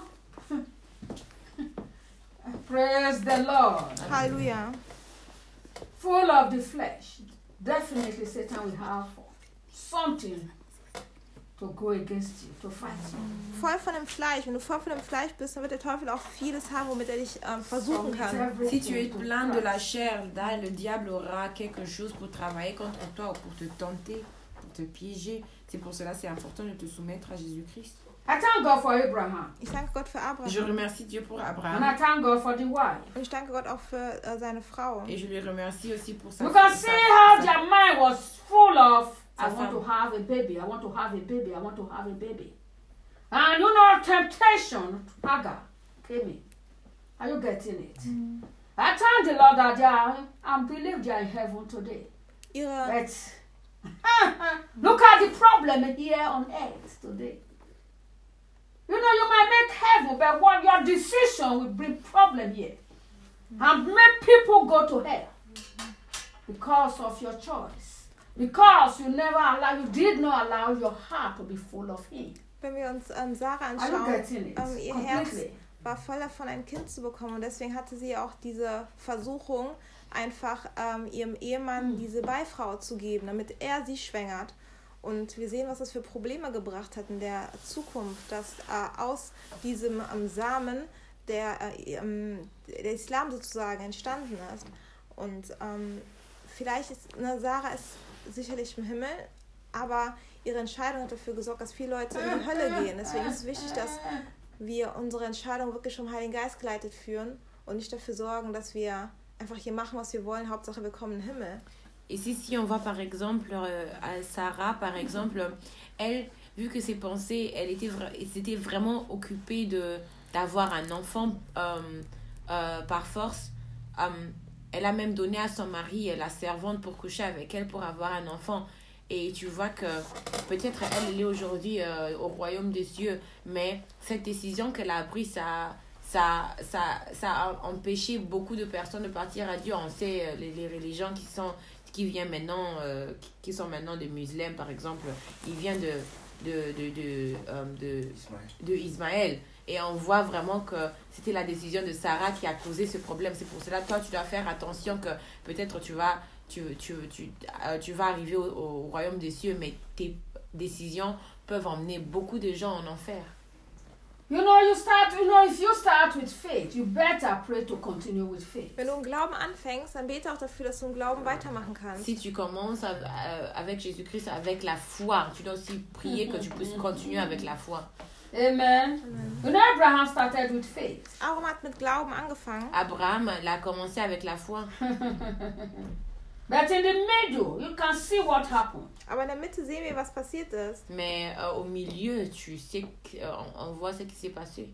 Praise the Lord. Halleluja. Full of the flesh, definitely Satan will have something to go against you, to fight you. Voll von dem Fleisch. Wenn du voll von dem Fleisch bist, dann wird der Teufel auch vieles haben, womit er dich ähm, versuchen kann. Si tu es plein de la chair, là, le diable aura quelque chose pour travailler contre toi ou pour te tenter, pour te piéger. C'est pour cela que c'est important de te soumettre à Jésus-Christ. I thank God for Abraham. Ich danke Gott für Je Abraham. remercie Dieu pour And Abraham I thank God for the wife. Und ich danke Gott auch für äh, seine Frau. et je lui remercie aussi pour sa You can see how sa- their mind was full of, I Sa want to femme. have a baby, I want to have a baby, I want to have a baby. And you know, temptation, Hagar, came in. Are you getting it? I thank the Lord that they are, I believe they are in heaven today. Ihre, But look at the problem here on earth today. You know, you might make heaven, but what your decision will bring problem here. And make people go to hell because of your choice. Because you never allow, you did not allow your heart to be full of him. wenn wir uns ähm, Sarah Are you anschauen, getting it? ähm, ihr Herz Completely. war voll davon, ein Kind zu bekommen. Und deswegen hatte sie auch diese Versuchung, einfach ähm, ihrem Ehemann diese Beifrau zu geben, damit er sie schwängert. Und wir sehen, was das für Probleme gebracht hat in der Zukunft, dass äh, aus diesem ähm, Samen der, äh, ähm, der Islam sozusagen entstanden ist. Und ähm, vielleicht ist, ne, Sarah ist sicherlich im Himmel, aber ihre Entscheidung hat dafür gesorgt, dass viele Leute in die Hölle gehen. Deswegen ist es wichtig, dass wir unsere Entscheidung wirklich vom Heiligen Geist geleitet führen und nicht dafür sorgen, dass wir einfach hier machen, was wir wollen. Hauptsache, wir kommen in den Himmel. Ici, si on voit par exemple euh, à Sarah, par exemple, elle, vu que ses pensées, elle était, vra- elle s'était vraiment occupée de, d'avoir un enfant euh, euh, par force. Euh, elle a même donné à son mari la servante pour coucher avec elle pour avoir un enfant. Et tu vois que peut-être elle, elle est aujourd'hui euh, au royaume des cieux, mais cette décision qu'elle a prise, ça, ça, ça, ça a empêché beaucoup de personnes de partir à Dieu. On sait euh, les, les religions qui sont qui viennent maintenant, euh, qui, qui sont maintenant des musulmans par exemple, ils viennent de de de de, euh, de, Ismaël. de Ismaël. Et on voit vraiment que c'était la décision de Sarah qui a causé ce problème. C'est pour cela, toi, tu dois faire attention que peut-être tu vas, tu, tu, tu, euh, tu vas arriver au, au royaume des cieux, mais tes décisions peuvent emmener beaucoup de gens en enfer. You know, you start, you know, if you start with faith, you better pray to continue with faith. Wenn du im Glauben anfängst, dann bete auch dafür, dass du im Glauben weitermachen kannst. Si tu commences à- à- avec Jésus-Christ, avec la foi, tu dois aussi prier que tu puisses continuer avec la foi. Amen. You know, Abraham started with faith. Abraham hat mit Glauben angefangen, Abraham, il a commencé avec la foi. But in the middle, you can see what happened. aber in der Mitte sehen wir, was passiert ist. Mais euh, au milieu, tu sais qu'on on voit ce qui s'est passé.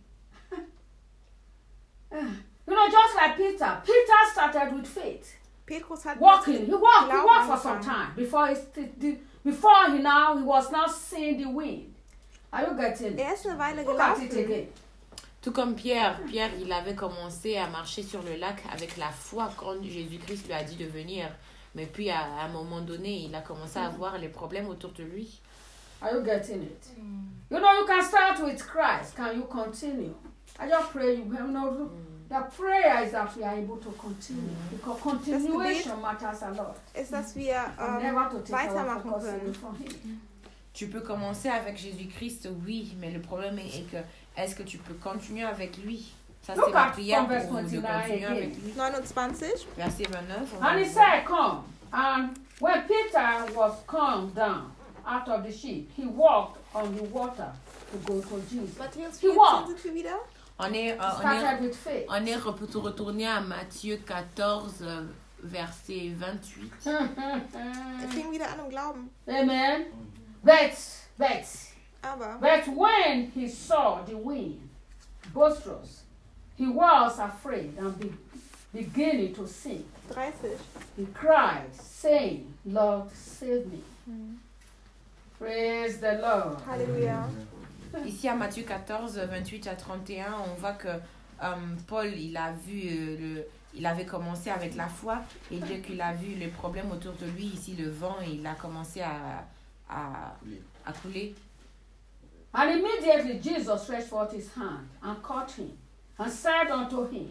You know, just like Peter. Peter started with faith. Petrus hat Walking. He walked, he Glauben walked for some angefangen. time before he, st- the- before he now, he was now seeing the wind. Are you getting it? Er ist eine Weile Look at it gelaufen. again. Tout comme Pierre, Pierre, il avait commencé à marcher sur le lac avec la foi quand Jésus-Christ lui a dit de venir. Mais puis, à un moment donné, il a commencé à voir les problèmes autour de lui. Are you getting it? You know, you can start with Christ. Can you continue? I just pray you, you know, the prayer is that we are able to continue. Because continuation matters a lot. Ist, dass wir And ähm, never to take our weitermachen focus away können. from Him. Tu peux commencer avec Jésus-Christ, oui, mais le problème est, est que est-ce que tu peux continuer avec lui? Ça, c'est Look ma at prière from verse pour vous de twenty-nine continuer again. avec lui. neunundzwanzig. Verset vingt-neuf. on va And he voir. said, Come. And when Peter was come down out of the ship, he walked on the water to go to Jesus. Matthäus He walked. vierzehn sind wir wieder. On est, euh, on Started est, with faith. on est re- retourné à Matthieu quatorze, euh, verset vingt-huit. Wir fingen wieder an im Glauben. Amen. But, but, Aber but when he saw the wind boisterous, he was afraid and be, beginning to sink. dreißig. He cried, saying, Lord, save me. Praise the Lord. Halleluja. Ici à Matthieu quatorze, vingt-huit à trente et un, on voit que euh, Paul, il a vu euh, le, il avait commencé avec la foi et dès qu'il a vu les problèmes autour de lui, ici le vent, il a commencé à, à, à couler. And immediately Jesus stretched forth his hand and caught him and said unto him,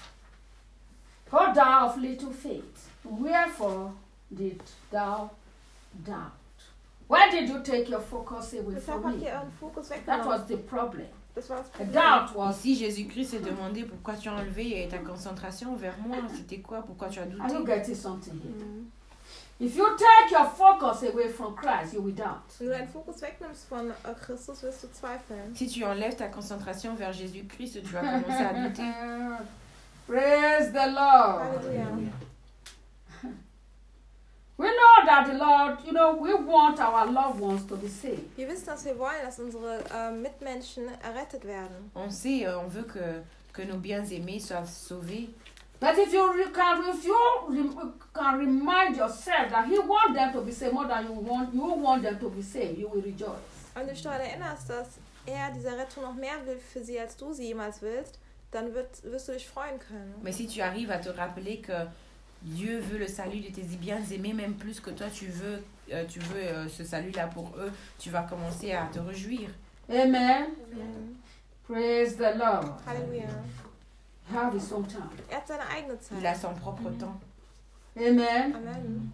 O thou of little faith, wherefore did thou doubt? Why did you take your focus away Deshalb from habt me? ihr euren Fokus That weggenommen. was the problem. Das war das The Problem. doubt was, Ici, Jésus-Christ s'est demandé pourquoi tu as enlevé ta concentration vers moi. C'était quoi? Pourquoi tu as are you douté? getting something here? Mhm. If you take your focus away from Christ, you will doubt. Wenn du deinen Fokus wegnimmst von äh, Christus, wirst du zweifeln. Si tu enlèves ta concentration vers Jésus-Christ, tu vas commencer à douter. Praise the Lord. Halleluja. We know that the Lord, you know, we want our loved ones to be saved. Wir wissen, dass wir wollen, dass unsere äh, Mitmenschen errettet werden. On sait, euh, on veut que, que nos bien-aimés soient sauvés. But if you re- can, if you re- can remind yourself that He wants them to be saved more than you want, you want them to be saved, you will rejoice. Und du dich daran erinnerst, dass er diese Rettung noch mehr will für sie, als du sie jemals willst, dann wird, wirst du dich freuen können. Mais si tu arrives à te rappeler que Dieu veut le salut de tes bien-aimés, même plus que toi, tu veux, euh, tu veux euh, ce salut-là pour eux, tu vas commencer à te réjouir. Amen. Mhm. Praise the Lord. Halleluja. He have His own time. Er hat seine eigene Il a Zeit. son propre temps. Amen. Amen.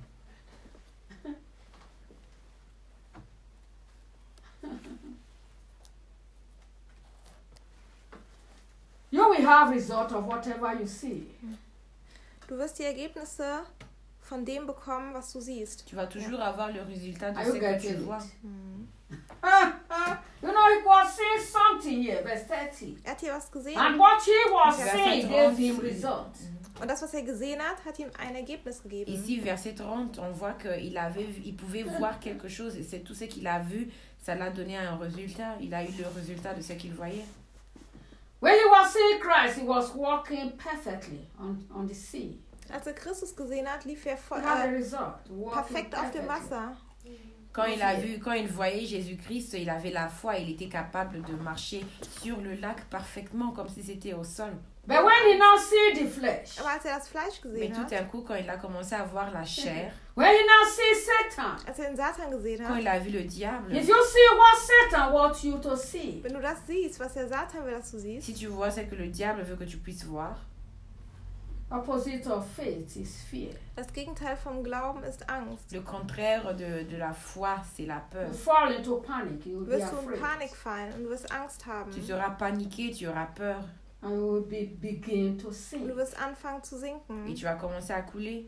You will have result of whatever you see. Du wirst die Ergebnisse von dem bekommen, was du siehst. Tu vas toujours avoir le résultat de Are ce you que tu getting vois. it? Mhm. Ah, ah. You know, he was saying something here, verse thirty. Er hat hier was gesehen. And what he was Verset saying gave trente. him result. Und das, was er gesehen hat, hat ihm ein Ergebnis gegeben. Ici, verset trente, on voit qu'il avait, il pouvait voir quelque chose et c'est tout ce qu'il a vu, ça l'a donné un résultat. Il a eu le résultat de ce qu'il voyait. When he was seeing Christ, he was walking perfectly on, on the sea. Als er Christus gesehen hat, lief er He voll, had a äh, result. Walking perfekt auf dem perfectly. Wasser. Quand il a vu, quand il voyait Jésus-Christ, il avait la foi, il était capable de marcher sur le lac parfaitement comme si c'était au sol. But when he now see the flesh, Aber als er das Fleisch Mais gesehen tout hat, d'un coup, quand il a commencé à voir la chair, when he now see Satan, als er den Satan gesehen quand hat, il a vu le diable, if you see what Satan wants you to see, wenn du das siehst, was der Satan will, dass du siehst, si tu vois ce que le diable veut que tu puisses voir, opposite of faith is fear. das Gegenteil vom Glauben ist Angst. le contraire de, de la foi, c'est la peur. You fall into panic, you will Du be wirst du in afraid. Panik fallen und du wirst Angst haben. Tu seras paniqué, tu auras peur And you will be, begin to Und sink. du wirst anfangen zu et sinken. tu vas commencer à couler.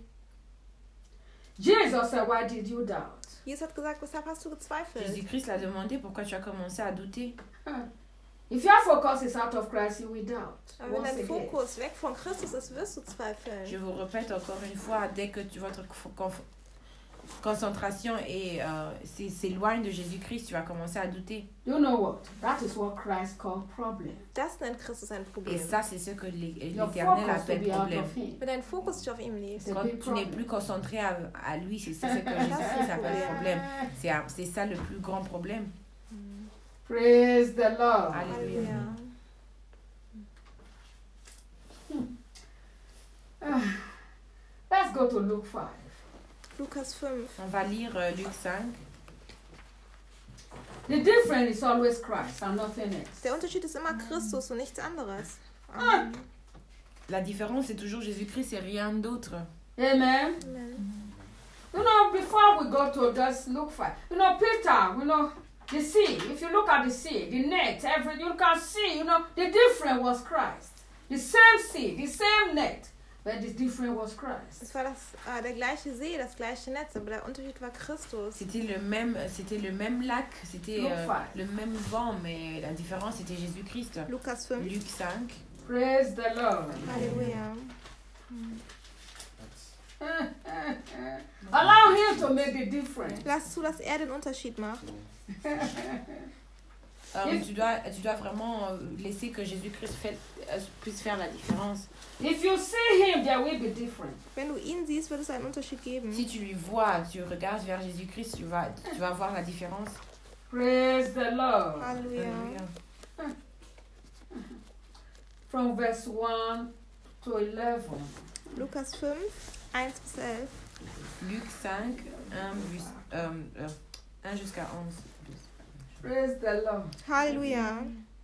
Jesus said, why did you doubt? Jesus hat gesagt, weshalb hast du gezweifelt? Jésus-Christ l'a demandé pourquoi tu as commencé à douter. If your focus is out of Christ, you will doubt. Aber wenn Once dein again. Fokus weg von Christus ist, wirst du Je zweifeln. vous répète encore une fois, dès que tu, votre co- conf- concentration est, euh, s'é- s'éloigne de Jésus-Christ, tu vas commencer à douter. You know what? That is what Christ called problem. Das nennt Christus ein Et Problem. ça, c'est ce que l'É- Your l'Éternel focus to appelle be out problème. of Him. Wenn dein Fokus nicht auf ihm liegt, It's a Quand big tu n'es problem. plus concentré à, à lui, c'est c'est ce que Jésus-Christ appelle problème. C'est un- c'est ça le plus grand problème. Praise the Lord. Alléluia. Halleluja. Let's go to Luke five. Lukas fünf. On va lire euh, Luc cinq. The difference is always Christ and nothing else. Der Unterschied ist immer Christus und nichts anderes. Ah. La différence, c'est toujours Jésus-Christ et rien d'autre. Amen. Amen. You know, before we go to just look for, you know, Peter, you know, the sea, if you look at the sea, the net, every, you can see, you know, the difference was Christ. The same sea, the same net, but the difference was Christ. Es war das, äh, der gleiche See, das gleiche Netz, aber der Unterschied war Christus. C'était le même, c'était le même lac, c'était Luc euh, cinq. le même vent, mais la différence c'était Jésus-Christ. Lukas fünf. Luc cinq. Praise the Lord. Halleluja. Allow him to make the difference. Lass zu, dass er den Unterschied macht. Euh, tu, dois, tu dois vraiment euh, laisser que Jésus-Christ fait, euh, puisse faire la différence. If you see him, there will be difference. Wenn du ihn siehst, wird es einen Unterschied geben. Si tu lui vois, tu regardes vers Jésus-Christ, tu vas, tu vas voir la différence. Praise the Lord. Halleluja. Alléluia. From verse one to eleven. Lukas fünf, eins bis elf. Luc cinq, un, euh, euh, un jusqu'à onze. Praise the Lord. Halleluja.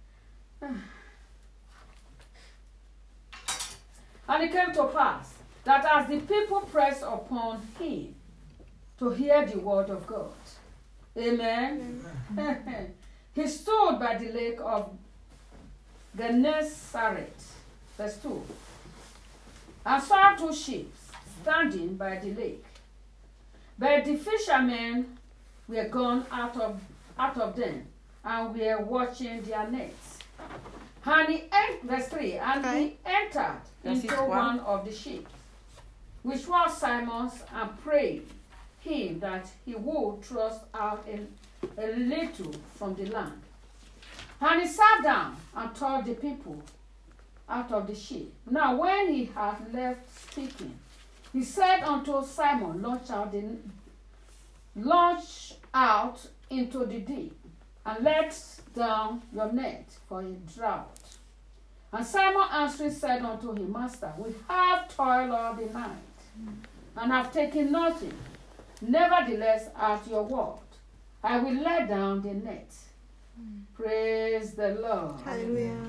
And it came to pass that as the people pressed upon him to hear the word of God, amen, he stood by the lake of Gennesaret, verse two, and saw two ships standing by the lake. But the fishermen were gone out of out of them, and were watching their nets. And he en- verse three, and he entered Verse into one. one of the ships, which was Simon's, and prayed him that he would thrust out a, a little from the land. And he sat down and taught the people out of the ship. Now when he had left speaking, he said unto Simon, launch out the launch out into the deep, and let down your net for a draught. And Simon answering said unto him, Master, we have toiled all the night, and have taken nothing. Nevertheless, at your word, I will let down the net. Praise the Lord. Halleluja.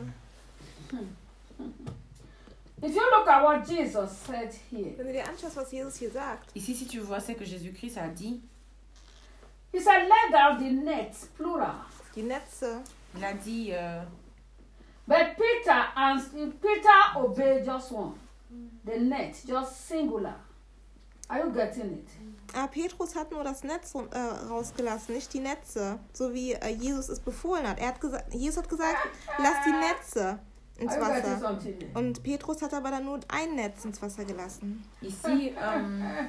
If you look at what Jesus said here, Wenn du dir anschaust, was Jesus hier sagt, Ici, si tu vois ce que Jésus-Christ a dit, he said, let down the net, plural. die Netze. il a dit, euh, But Peter and Peter obeyed just one. The net, just singular. Are you getting it? Ah, Petrus hat nur das Netz äh, rausgelassen, nicht die Netze, so wie äh, Jesus es befohlen hat. Er hat gesagt, Jesus hat gesagt, lass die Netze ins Are you getting Wasser. something? Und Petrus hat aber dann nur ein Netz ins Wasser gelassen. ici, euh,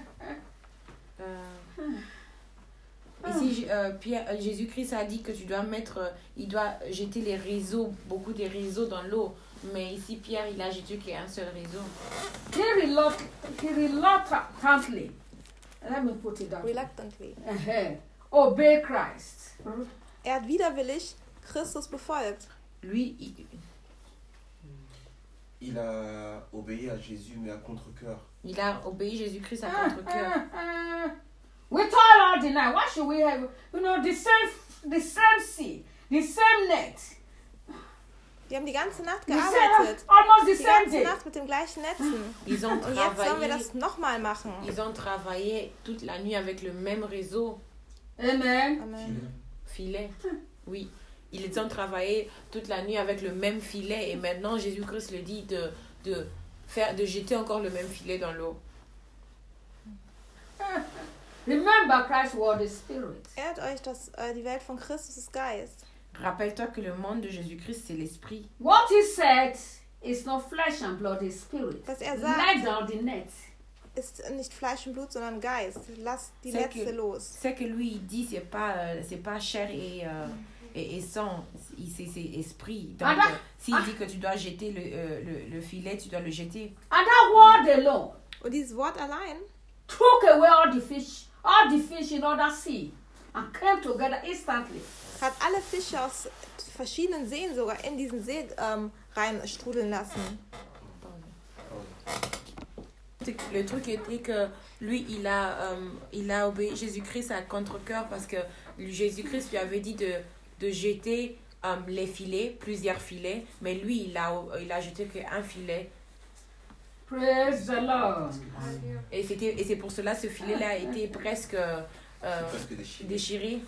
euh, ici euh, Pierre, euh, Jésus-Christ a dit que tu dois mettre, euh, il doit jeter les réseaux, beaucoup des réseaux dans l'eau. Mais ici, Pierre, il a jeté qu'un seul réseau. He, reluct, he reluctantly, let me put it down, Reluctantly. uh-huh, obey Christ. Er hat widerwillig Christus befolgt. Lui, il, Il a obéi à Jésus, mais à contre-cœur. il a obéi Jésus-Christ à Uh, contre-cœur. uh, uh. We toil all the night. Why should we have, you know, the same, the same sea, the same net, Die haben die ganze Nacht the same, gearbeitet. almost the Die same ganze day. Nacht mit den gleichen Netzen. Ils ont Und jetzt sollen wir travaillé, das nochmal machen. ils ont travaillé toute la nuit avec le même réseau. Amen. Amen. Filet. Oui. Ils ont travaillé toute la nuit avec le même filet et maintenant Jésus-Christ le dit de, de, faire, de jeter encore le même filet dans l'eau. Remember, Christ's word is spirit. Erinnert euch, dass äh, die Welt von Christus ist Geist. Rappelle-toi que le monde de Jésus-Christ, c'est l'esprit. What he said is not flesh and blood, it's spirit. Was er Let sagt, down the net. ist nicht Fleisch und Blut, sondern Geist. Lass die C'est Netze que- los. Ce que lui il dit, c'est pas, euh, c'est pas chair et, euh, et, et sang, il- c'est, c'est esprit. Donc, Ah, bah- euh, s'il dit que tu dois jeter le, euh, le, le filet, tu dois le jeter. And that word alone Und dieses Wort allein took away all the fish, all the fish in other sea, and came together instantly. hat alle Fische aus verschiedenen Seen sogar in diesen See ähm, rein strudeln lassen. Le truc était que lui, il a, euh, il a obéi Jésus-Christ à contre-cœur parce que Jésus-Christ lui avait dit de, de jeter euh, les filets, plusieurs filets, mais lui, il a, il a jeté qu'un filet. Praise the Lord. Et, c'était, et c'est pour cela que ce filet-là a été presque, euh, presque déchiré. déchiré.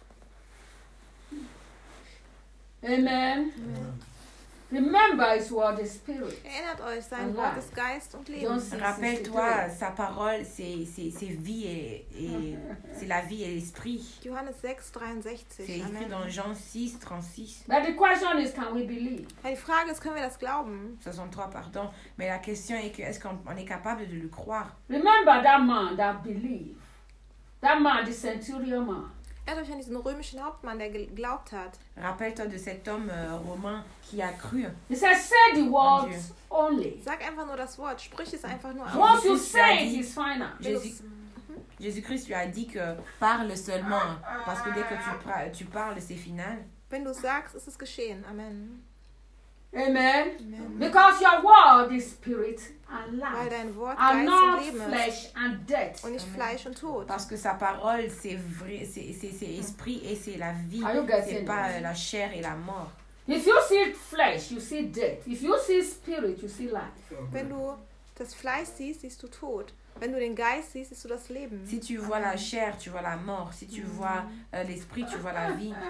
Amen. Amen. Remember, his word is spirit. Erinnert euch, sein Allah. Wort ist Geist und Leben. John six Rappelle-toi, sixty-three. sa parole, c'est, c'est, c'est vie et, et c'est la vie et l'esprit. Johannes sechs, C'est dreiundsechzig. écrit Amen. dans Jean six, trente-six, But the question is, can we believe? Ja, die Frage ist, können wir das glauben? soixante-trois, pardon. Mais la question est que est-ce qu'on on est capable de le croire? Remember that man that believed. That man, the centurion man. Erinnert euch an diesen römischen Hauptmann, der geglaubt hat. Rappelle-toi de cet homme euh, romain qui a cru. He said, say the words only. Sag einfach nur das Wort, sprich es einfach nur aus. Once you Jesus say a it, dit- it's final. Jésus, Jésus-Christ lui a dit que parle seulement, parce que dès que tu, pra- tu parles, c'est final. Wenn du es sagst, ist es geschehen. Amen. Amen. Amen. Because your word is spirit and Weil life. dein Wort And Geist not und Leben ist flesh and death. und nicht Amen. Fleisch und Tod. Parce que sa parole, c'est vrai, c'est, c'est, c'est esprit et c'est la vie. Are you getting C'est pas it? euh, la chair et la mort. If you see flesh, you see death. If you see spirit, you see life. Wenn du das Fleisch siehst, siehst du Tod. Wenn du den Geist siehst, siehst du das Leben. Si tu vois la chair, tu vois la mort. Si tu vois euh, l'esprit, tu vois la vie.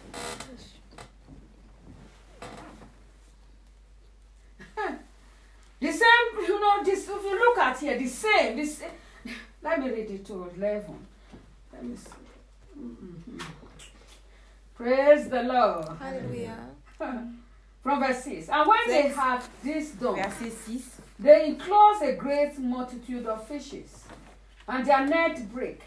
The same, you know, this, if you look at here, the same, the same. Let me read it to eleven. Let me see. Mhm. Praise the Lord. Halleluja. From verse six. And when they Six. had this done, Verset six. they enclosed a great multitude of fishes, and their net brake.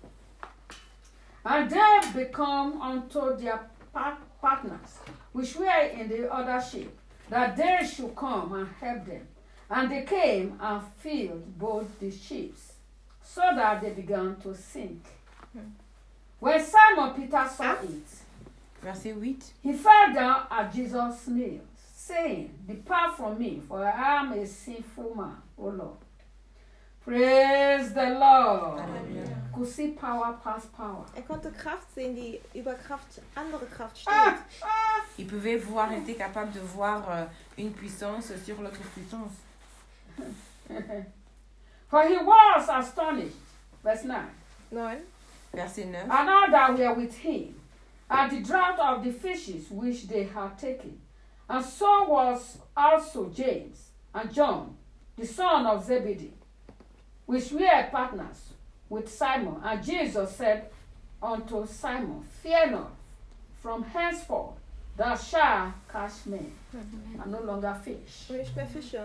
And they become unto their par- partners, which were in the other ship, that they should come and help them. And they came and filled both the ships, so that they began to sink. When Simon Peter saw it, Verset huit. he fell down at Jesus' knees, saying, Depart from me, for I am a sinful man, O Lord. Praise the Lord. Hallelujah. Could see power past power. Er konnte Kraft sehen, die über Kraft, andere Kraft steht. Ah, ah. Il pouvait voir, il était capable de voir euh, une puissance sur l'autre puissance. For he was astonished. Verse nine. neun. Verset neuf. And all that were with him, at the draught of the fishes which they had taken. And so was also James and John, the son of Zebedee, which were partners with Simon. And Jesus said unto Simon, Fear not, from henceforth thou shalt catch men, and no longer fish. Und nicht mehr Fische.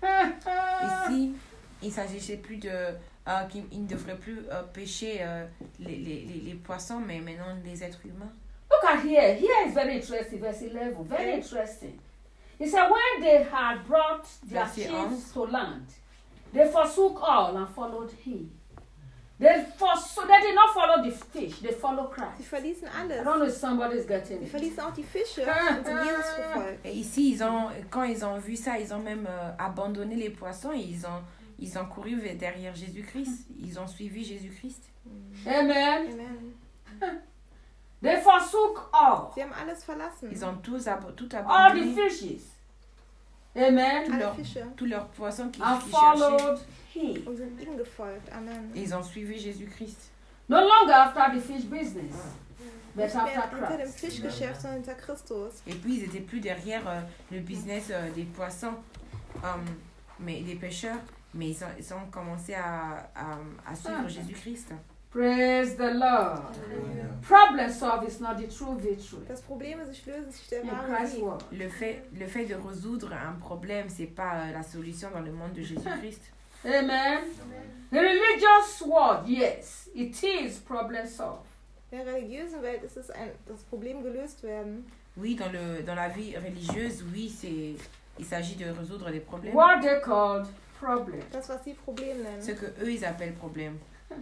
Ici, il ne s'agissait plus de... euh, qu'il il ne devrait plus euh, pêcher euh, les, les, les, les poissons, mais maintenant les êtres humains. Look at here. Here is very interesting, verse eleven. Very interesting. He said, when they had brought their Verset ships onze. to land, they forsook all and followed him. They forsook, they did not follow the fish, they followed Sie Christ. verließen I alles. don't know if somebody's getting Sie it. verließen auch die Fische und sind Jesus gefolgt. Et ici, ils ont, quand ils ont vu ça, ils ont même euh, abandonné les poissons et ils ont, ils ont couru vers- derrière Jésus-Christ. Ils ont suivi Jésus-Christ. Amen. Amen. They forsook all, Sie haben alles verlassen. Ils ont tous ab- tout all the abandonné, fishes. Amen. Alle leur- Fische. tous leurs poissons qui, And qui cherchaient. followed him. Und sind ihm gefolgt. Amen. Et ils ont suivi Jésus-Christ. No longer after the fish business, but Nicht mehr after hinter dem Christ. Fischgeschäft, sondern hinter Christus. Et puis, ils n'étaient plus derrière euh, le business euh, des poissons, euh, mais des pêcheurs, mais ils ont, ils ont commencé à, à, à suivre Ah. Jésus-Christ. Praise the Lord. Problem solved is not the true victory. Das Probleme sich lösen, sich der In wahre Christ's Sieg. word. Le fait, le fait de résoudre un problème, c'est pas euh, la solution dans le monde de Jésus-Christ. Amen. The religious world, yes, it is problem solved. In der religiösen Welt ist es ein, das Problem gelöst werden. Oui, dans, le, dans la vie religieuse, oui, c'est, il s'agit de résoudre des problèmes. What they called problem. Das, was sie Problem nennen. Ce que eux ils appellent problème.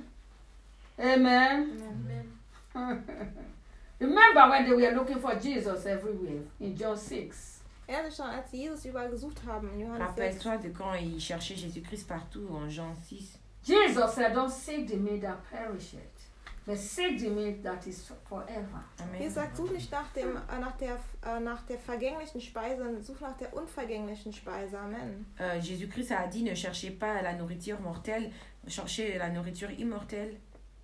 Amen. Amen. Remember when they were looking for Jesus everywhere in John six. Erinnert euch daran, als sie Jesus überall gesucht haben, in Johannes sechs. Rappelle-toi de quand ils cherchaient Jésus-Christ partout en Jean six. Jesus said, don't seek the meat that perisheth, but seek the meat that is forever. Amen. Jesus sagt, such nicht nach, dem, äh, nach, der, äh, nach der vergänglichen Speise, sondern such nach der unvergänglichen Speise. Amen. Euh, Jésus-Christ a dit ne cherchez pas la nourriture mortelle, cherchez la nourriture immortelle.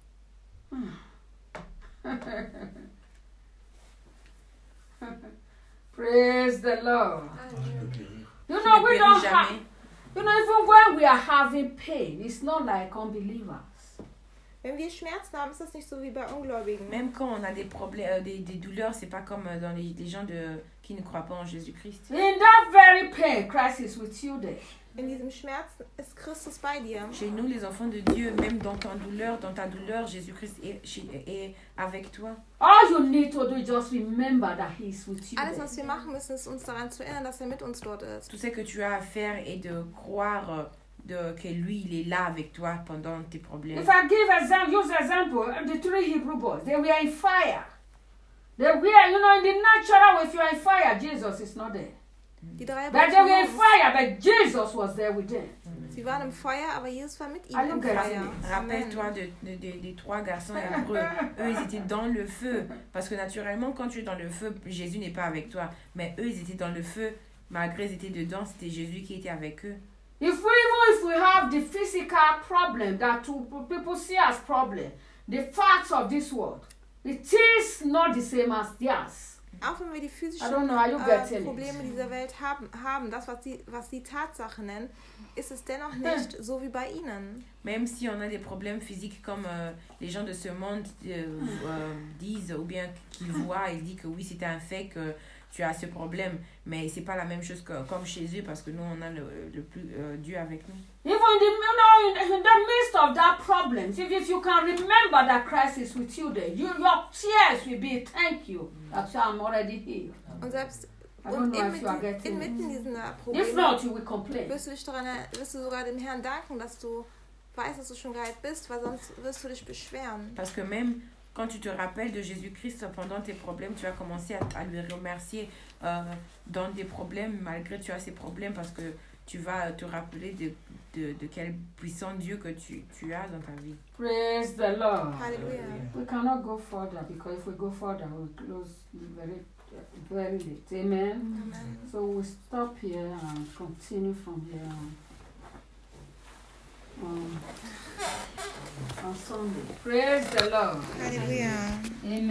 Praise the Lord. Je peux périr. You Qui know, ne we périt don't jamais. have, you know, even when we are having pain, it's not like unbelievers. Wenn wir Schmerzen haben, ist das nicht so wie bei Ungläubigen. Même quand on a des problèmes, euh, des, des douleurs, c'est pas comme euh, dans les, les gens de, qui ne croient pas en Jésus-Christ. In that very pain, Christ is with you there. In diesem Schmerz ist Christus bei dir. Chez nous, les enfants de Dieu, même dans ta douleur, dans ta douleur, Jésus-Christ est, chez- est avec toi. All you need to do is just remember that He is with you Alles, there. was wir machen müssen, ist uns daran zu erinnern, dass er mit uns dort ist. Tout ce que tu as à faire est de croire euh, de, que lui, il est là avec toi pendant tes problèmes. If I give example, use example, the three Hebrew boys, they were in fire. They were, you know, in the natural, if you are in fire, Jesus is not there. Die drei But they were in Jungs, fire, but Jesus was there with them. sie waren im Feuer, aber Jesus war mit ihnen Are you im getting Feuer. it? Amen. Rappelle-toi de, de- de- des trois garçons hébreux. Eux, ils étaient dans le feu. Parce que naturellement, quand tu es dans le feu, Jésus n'est pas avec toi. Mais eux, ils étaient dans le feu. Malgré qu'ils étaient dedans, c'était Jésus qui était avec eux. If we, even if we have the physical problem that two people see as problem, the facts of this world, it is not the same as theirs. Auch wenn wir die I physischen don't know, are you äh, getting Probleme it? dieser Welt haben, haben das, was die, was die Tatsache nennen, ist es dennoch nicht so wie bei ihnen. Même si on a des problèmes physiques comme euh, les gens de ce monde euh, euh, disent, ou bien qu'ils voient, ils disent que oui, c'est un fait que tu as ce problème. Mais c'est pas la même chose que comme chez eux parce que nous, on a le, le plus euh, Dieu avec nous. Even in the, you know, in, in the midst of that problem, if, if you can remember that Christ is with you there, you, your tears will be thank you. That's why I'm already here. Und selbst I don't und know if inmitten, you are getting inmitten it. dieser If Probleme not, you will complain. wirst du, dich daran, wirst du sogar dem Herrn danken, dass du weißt, dass du schon geheilt bist, weil sonst wirst du dich beschweren. Parce que même quand tu te rappelles de Jésus-Christ pendant tes problèmes, tu vas commencer à, à lui remercier euh, dans des problèmes, malgré tu as ces problèmes, parce que tu vas te rappeler de, de, de quel puissant Dieu que tu, tu as dans ta vie. Praise the Lord. Halleluja. We cannot go further because if we go further, we'll close very, very late. Amen. Amen. So we stop here and continue from here on, on, on Sunday. Praise the Lord. Halleluja. Amen.